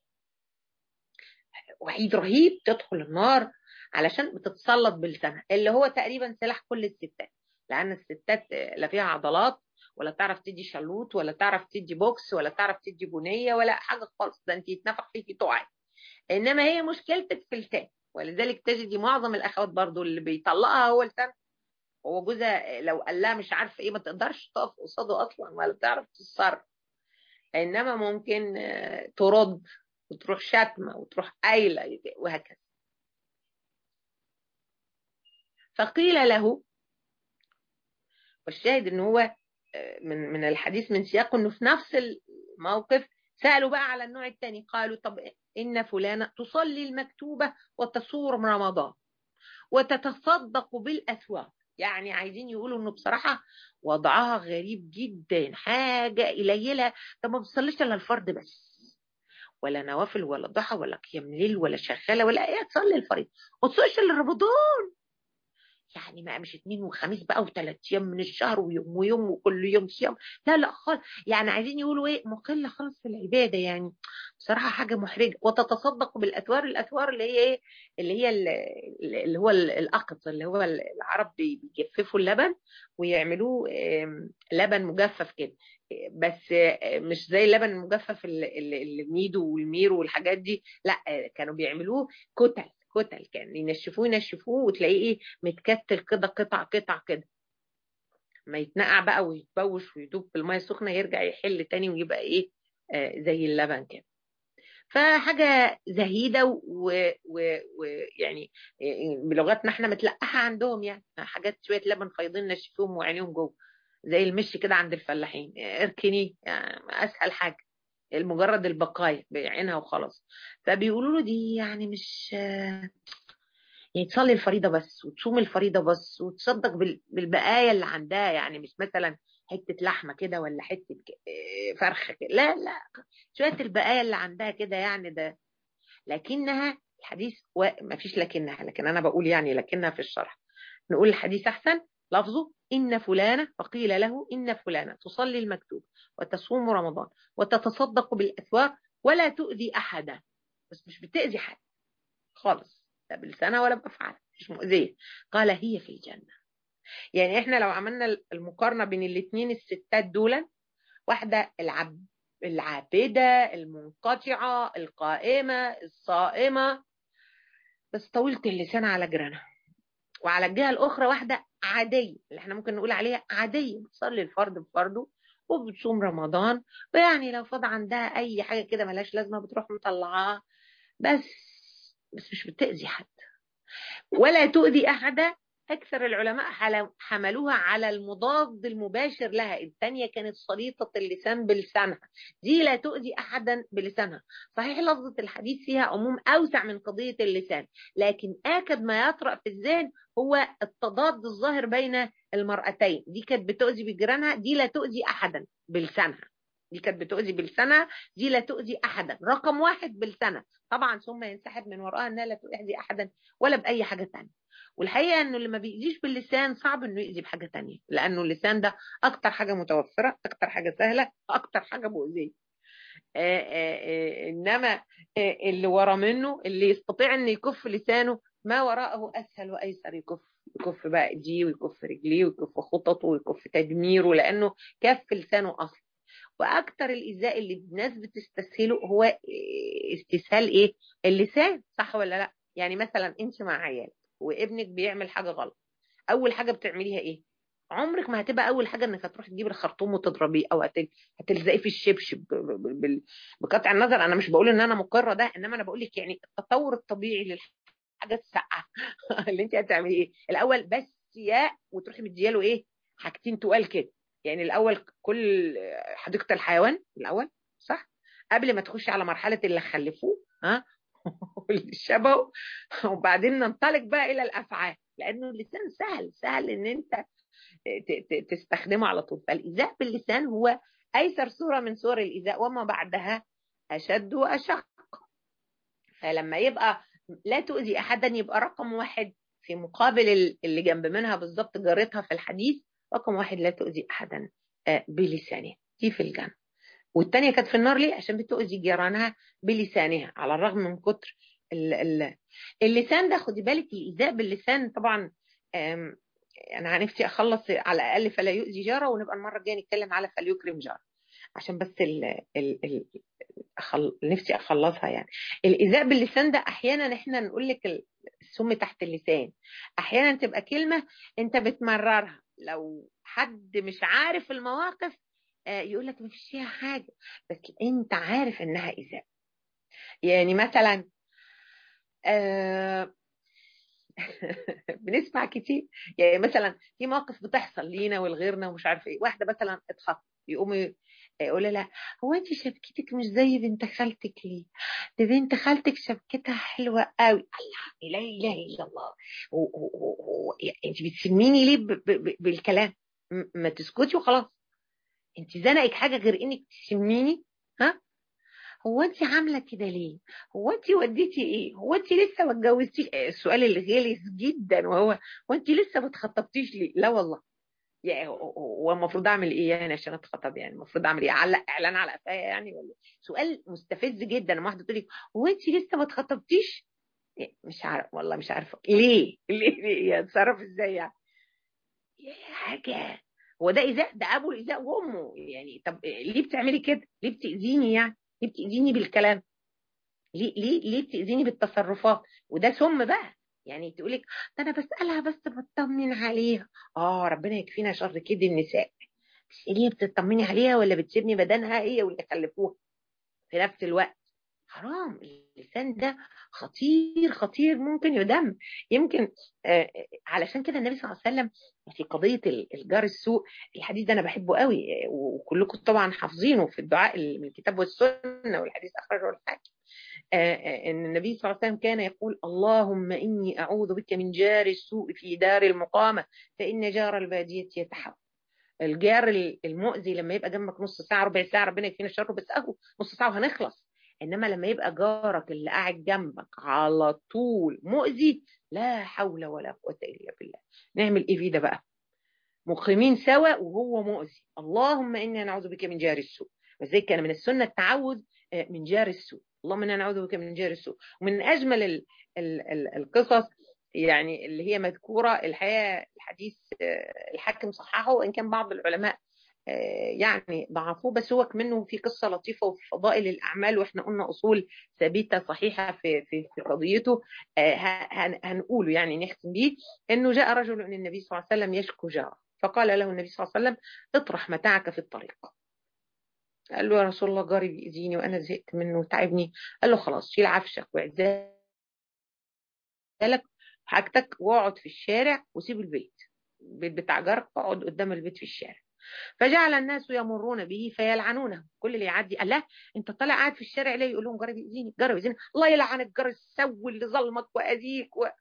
وعيد رهيب، تدخل النار علشان بتتسلط بلسانها اللي هو تقريبا سلاح كل الستات، لان الستات لا فيها عضلات ولا تعرف تدي شلوت ولا تعرف تدي بوكس ولا تعرف تدي بنيه ولا حاجه خالص، ده انت يتنفخ فيكي تقعي. انما هي مشكلتك في اللسان، ولذلك تجدي معظم الاخوات برضو اللي بيطلقها هو لسان. هو جوزها لو قال لها مش عارفه ايه ما تقدرش تقف قصاده اصلا ولا تعرف تتصرف، انما ممكن ترد وتروح شاتمه وتروح قايله وهكذا. فقيل له، والشاهد ان هو من من الحديث من سياقه انه في نفس الموقف سالوا بقى على النوع الثاني، قالوا طب ان فلانه تصلي المكتوبه وتصوم رمضان وتتصدق بالاثواب. يعني عايزين يقولوا انه بصراحه وضعها غريب جدا، حاجه قليله، ده ما بتصليش الا الفرض بس، ولا نوافل ولا ضحى ولا قيام ليل ولا شغاله ولا ايه، تصلي الفريضه وما تصليش الا رمضان. يعني ما مش اثنين وخميس بقى وثلاث ايام من الشهر ويوم ويوم وكل يوم صيام، لا لا خالص. يعني عايزين يقولوا ايه، مقله خالص في العباده، يعني بصراحه حاجه محرجه. وتتصدق بالاثوار، الاثوار اللي هي ايه، اللي هي اللي هو الاقط، اللي هو العرب بيجففوا اللبن ويعملوه لبن مجفف كده، بس مش زي اللبن المجفف الميدو والميرو والحاجات دي، لا كانوا بيعملوه كتل كتل، كان ينشفوه ينشفوه وتلاقيه ايه متكتل كده قطع قطع كده، ما يتنقع بقى ويتبوش ويدوب في الميه السخنه يرجع يحل تاني ويبقى ايه آه زي اللبن كده. فحاجة زهيدة ويعني بلغتنا احنا متلقحة عندهم، يعني حاجات شوية لبن فايضين نشفيهم وعينيهم جوه زي المشي كده عند الفلاحين، اركنيه يعني اسهل حاجة، المجرد البقايا بعينها وخلاص. فبيقولوا له دي يعني مش يعني تصلي الفريضة بس وتصوم الفريضة بس وتصدق بال- بالبقايا اللي عندها، يعني مش مثلا حتة لحمة كده ولا حتة ك- آه، فرخة كده، لا لا، شوية البقايا اللي عندها كده يعني ده. لكنها الحديث وما فيش لكنها، لكن أنا بقول يعني لكنها في الشرح. نقول الحديث أحسن لفظه إن فلانة، فقيل له إن فلانة تصلي المكتوب وتصوم رمضان وتتصدق بالأسواق ولا تؤذي أحدا، بس مش بتأذي حد خالص، لا بلسانها ولا بأفعالها، مش مؤذية. قال هي في الجنة. يعني احنا لو عملنا المقارنة بين الاثنين الستات دول، واحدة العب العابدة المنقطعة القائمة الصائمة بس طويلة اللسان على جيرانها، وعلى الجهة الأخرى واحدة عادية اللي احنا ممكن نقول عليها عادية، بتصلي الفرض بفرضه وبتصوم رمضان، ويعني لو فاض عندها أي حاجة كده ملاش لازمة بتروح مطلعاها، بس بس مش بتأذي حد ولا تؤذي أحدا. أكثر العلماء حملوها على المضاد المباشر لها، الثانية كانت سليطة اللسان بلسانها، دي لا تؤذي أحدا بلسانها. صحيح لفظة الحديث فيها عموم أوسع من قضية اللسان، لكن آكد ما يطرأ في الذهن هو التضاد الظاهر بين المرأتين، دي كانت بتؤذي بجيرانها، دي لا تؤذي أحدا بلسانها، دي كانت بتؤذي بلسانها، دي لا تؤذي أحدا رقم واحد بلسانها طبعا، ثم ينسحب من وراءها أنها لا تؤذي أحدا ولا بأي حاجة تانية. والحقيقة انه اللي ما بيأذيش باللسان صعب انه يأذي بحاجة تانية، لانه اللسان ده اكتر حاجة متوفرة، اكتر حاجة سهلة، اكتر حاجة مؤذية. آه، آه، آه، انما آه، اللي ورا منه اللي يستطيع ان يكف لسانه ما وراءه اسهل وايسر، يكف يكف بقى ايديه ويكف رجليه ويكف خططه ويكف تدميره، لانه كف لسانه اصلا. واكتر الايذاء اللي الناس بتستسهله هو آه، استسهال ايه اللسان، صح ولا لا؟ يعني مثلا انت مع عيال وابنك بيعمل حاجه غلط، اول حاجه بتعمليها ايه؟ عمرك ما هتبقى اول حاجه انك هتروح تجيب الخرطوم وتضربيه او هتل... هتلزقيه في الشبشب ب... ب... ب... بقطع النظر، انا مش بقول ان انا مقره ده، انما انا بقول لك يعني التطور الطبيعي للحاجه الساقعه اللي انت هتعملي ايه الاول؟ بس يا وتروحي مدياله ايه؟ حاجتين تقال كده، يعني الاول كل حديقه الحيوان الاول، صح؟ قبل ما تخشي على مرحله اللي خلفوه ها واللي شبهه، وبعدين ننطلق بقى الى الافعال، لانه اللسان سهل سهل ان انت تستخدمه على طول. فالايذاء باللسان هو ايسر صوره من صور الايذاء، وما بعدها اشد واشق. فلما يبقى لا تؤذي احدا يبقى رقم واحد في مقابل اللي جنب منها بالظبط جارتها في الحديث، رقم واحد لا تؤذي احدا بلسانها، دي في الجنه. والتانية كانت في النار ليه؟ عشان بتؤذي جيرانها بلسانها، على الرغم من كتر اللسان ده. خدي بالك الايذاء باللسان طبعا، انا نفسي اخلص على الاقل فلا يؤذي جاره، ونبقى المره الجايه نتكلم على فليكرم جاره، عشان بس ال ال ال أخل... نفسي اخلصها. يعني الايذاء باللسان ده احيانا احنا نقول لك السم تحت اللسان، احيانا تبقى كلمه انت بتمررها، لو حد مش عارف المواقف يقول لك مفيش فيها حاجه، بس انت عارف انها ايذاء. يعني مثلا آه بنسمع كتير، يعني مثلا في مواقف بتحصل لينا ولغيرنا ومش عارفه ايه، واحده مثلا اتخطب يقوم يقول لها هو انت شبكتك مش زي بنت خالتك ليه؟ دي بنت خالتك شبكتها حلوه قوي. الله لا اله الا الله، انت بتسميني ليه ب ب ب بالكلام؟ ما تسكتي وخلاص، انت زنقك حاجه غير انك تسميني؟ ها؟ هو انت عامله كده ليه؟ هو انت وديتي ايه؟ هو انت لسه ما اتجوزتيش؟ السؤال اللي غلس جدا، وهو هو انت لسه ما اتخطبتيش ليه؟ لا والله، يعني هو المفروض اعمل ايه يعني عشان اتخطب؟ يعني المفروض اعمل ايه؟ اعلق اعلان على قفايا يعني ولا؟ سؤال مستفز جدا. لما واحده تقول لك هو انت لسه ما اتخطبتيش؟ مش عارف والله، مش عارفه ليه ليه, ليه؟ يتصرف ازاي يعني؟ حاجه، هو ده ايذاء؟ ده ابو الايذاء وامه يعني. طب ليه بتعملي كده؟ ليه بتاذيني يعني؟ ليه بتاذيني بالكلام؟ ليه ليه ليه بتاذيني بالتصرفات؟ وده سم بقى، يعني تقولك ده انا بسالها بس بطمن عليها. اه ربنا يكفينا شر كده النساء، بتساليها بتطمني عليها ولا بتسيبني بدنها هي واللي خلفوها في نفس الوقت؟ حرام. اللسان ده خطير خطير، ممكن يدم. يمكن آه علشان كده النبي صلى الله عليه وسلم في قضية الجار السوء، الحديث ده أنا بحبه قوي، وكلكم طبعا حافظينه في الدعاء من الكتاب والسنة، والحديث أخرجه الحاكم. آه آه إن النبي صلى الله عليه وسلم كان يقول: اللهم إني أعوذ بك من جار السوء في دار المقامة، فإن جار البادية يتحول. الجار المؤذي لما يبقى جنبك نص ساعة ربع ساعة ربنا يكفينا الشر، بس اهو نص ساعة وهنخلص. انما لما يبقى جارك اللي قاعد جنبك على طول مؤذي، لا حول ولا قوة الا بالله. نعمل ايه في ده بقى؟ مقيمين سوا وهو مؤذي، اللهم انا نعوذ بك من جار السوء. وزي كان من السنة التعوذ من جار السوء، اللهم انا نعوذ بك من جار السوء. ومن اجمل ال ال ال القصص يعني اللي هي مذكورة الحقيقة، الحديث الحاكم صححه، وإن كان بعض العلماء يعني ضعفوه، بس هو منه في قصة لطيفة وفي فضائل الأعمال، وإحنا قلنا أصول ثابتة صحيحة في في في قضيته. هنقوله يعني نختم بيه. إنه جاء رجل إلى النبي صلى الله عليه وسلم يشكو جاره، فقال له النبي صلى الله عليه وسلم: اطرح متاعك في الطريق. قال له: يا رسول الله جاري بيأذيني وأنا زهقت منه وتعبني. قال له: خلاص شيل عفشك وعزالك حاجتك واقعد في الشارع وسيب البيت، البيت بتاع جارك، اقعد قدام البيت في الشارع. فجعل الناس يمرون به فيلعنونه، كل اللي يعدي: قال له انت طالع قاعد في الشارع ليه؟ يقول لهم: جاري بيأذيني، جاري بيأذيني. الله يلعنك جار السوي اللي ظلمك واذيك و...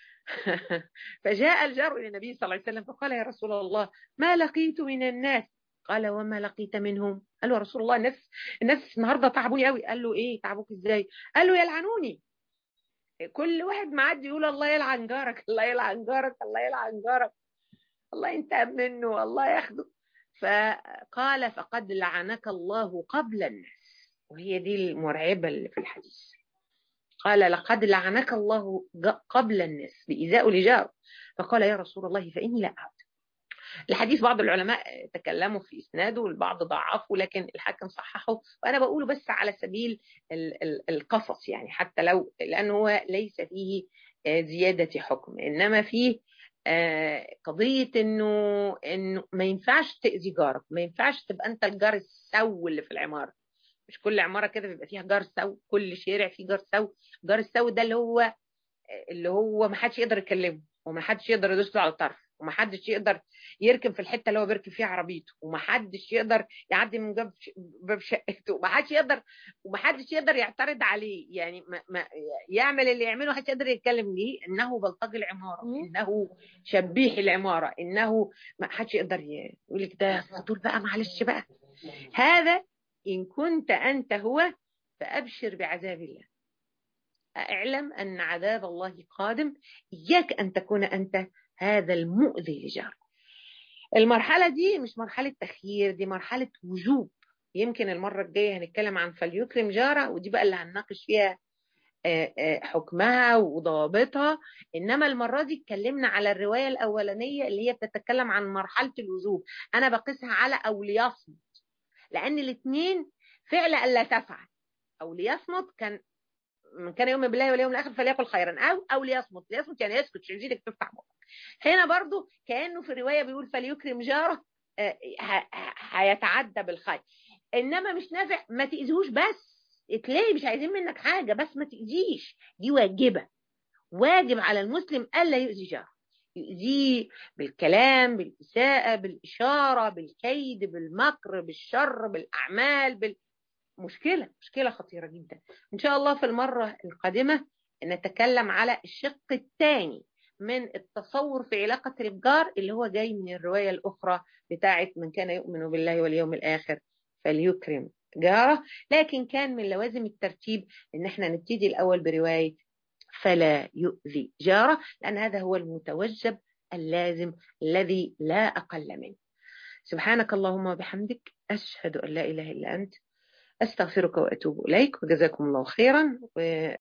فجاء الجار الى النبي صلى الله عليه وسلم فقال: يا رسول الله ما لقيت من الناس. قال: وما لقيت منهم؟ قال له: يا رسول الله الناس الناس النهارده تعبوني قوي. قال له: ايه تعبوك ازاي؟ قال له: يلعنوني، كل واحد معدي يقول الله يلعن جارك، الله يلعن جارك، الله يلعن جارك، الله ينتقم منه، الله ياخده. فقال: فقد لعنك الله قبل الناس. وهي دي المرعبة اللي في الحديث. قال: لقد لعنك الله قبل الناس بإيذاء لجاره. فقال: يا رسول الله فإني لا أعود. الحديث بعض العلماء تكلموا في إسناده والبعض ضعفه، لكن الحاكم صححه، وأنا بقوله بس على سبيل القصص يعني، حتى لو لأنه هو ليس فيه زيادة حكم، إنما فيه قضية إنه إنه ما ينفعش تأذي جارك، ما ينفعش تبقى أنت الجار السو اللي في العمارة. مش كل عمارة كده بيبقى فيها جار سو، كل شارع فيه جار سو. جار السو ده اللي هو اللي هو ما حدش يقدر يكلمه، وما حدش يقدر يدوس له على الطرف، وما حدش يقدر يركن في الحته اللي هو بيركن فيها عربيته، وما حدش يقدر يعدي من باب باب شقته، وما حدش يقدر وما حدش يقدر يعترض عليه، يعني ما ما يعمل اللي يعمله، ما حدش يقدر يتكلم ليه، انه بلطجي العماره، انه شبيح العماره، انه ما حدش يقدر يقول لك ده فضول بقى، معلش بقى. هذا ان كنت انت هو فابشر بعذاب الله، اعلم أن عذاب الله قادم، إياك أن تكون أنت هذا المؤذي لجارك. المرحلة دي مش مرحلة تخيير، دي مرحلة وجوب. يمكن المرة الجاية هنتكلم عن فليكرم جاره، ودي بقى اللي هنناقش فيها حكمها وضوابطها. إنما المرة دي اتكلمنا على الرواية الأولانية اللي هي بتتكلم عن مرحلة الوجوب، أنا بقيسها على أو ليصمت، لأن الاثنين فعل ألا تفعل. أو ليصمت كان من كان يؤمن بالله واليوم الاخر فليقل خيرا، او او ليصمت، ليصمت يعني يسكت، مش يزيدك تفتح بقك. هنا برضو كانه في الروايه بيقول فليكرم جاره، هيتعدى بالخير، انما مش نافع ما تاذيهوش، بس تلاقي مش عايزين منك حاجه، بس ما تاذيش، دي واجبه، واجب على المسلم الا يؤذي جاره، يؤذيه بالكلام، بالاساءه، بالاشاره، بالكيد، بالمكر، بالشر، بالاعمال، بال مشكلة مشكلة خطيرة جدا. إن شاء الله في المرة القادمة نتكلم على الشق الثاني من التصور في علاقة الجار، اللي هو جاي من الرواية الأخرى بتاعت من كان يؤمن بالله واليوم الآخر فليكرم جاره. لكن كان من لوازم الترتيب إن احنا نبتدي الأول برواية فلا يؤذي جاره، لأن هذا هو المتوجب اللازم الذي لا أقل منه. سبحانك اللهم وبحمدك، أشهد أن لا إله إلا أنت، أستغفرك وأتوب إليك، وجزاكم الله خيرا.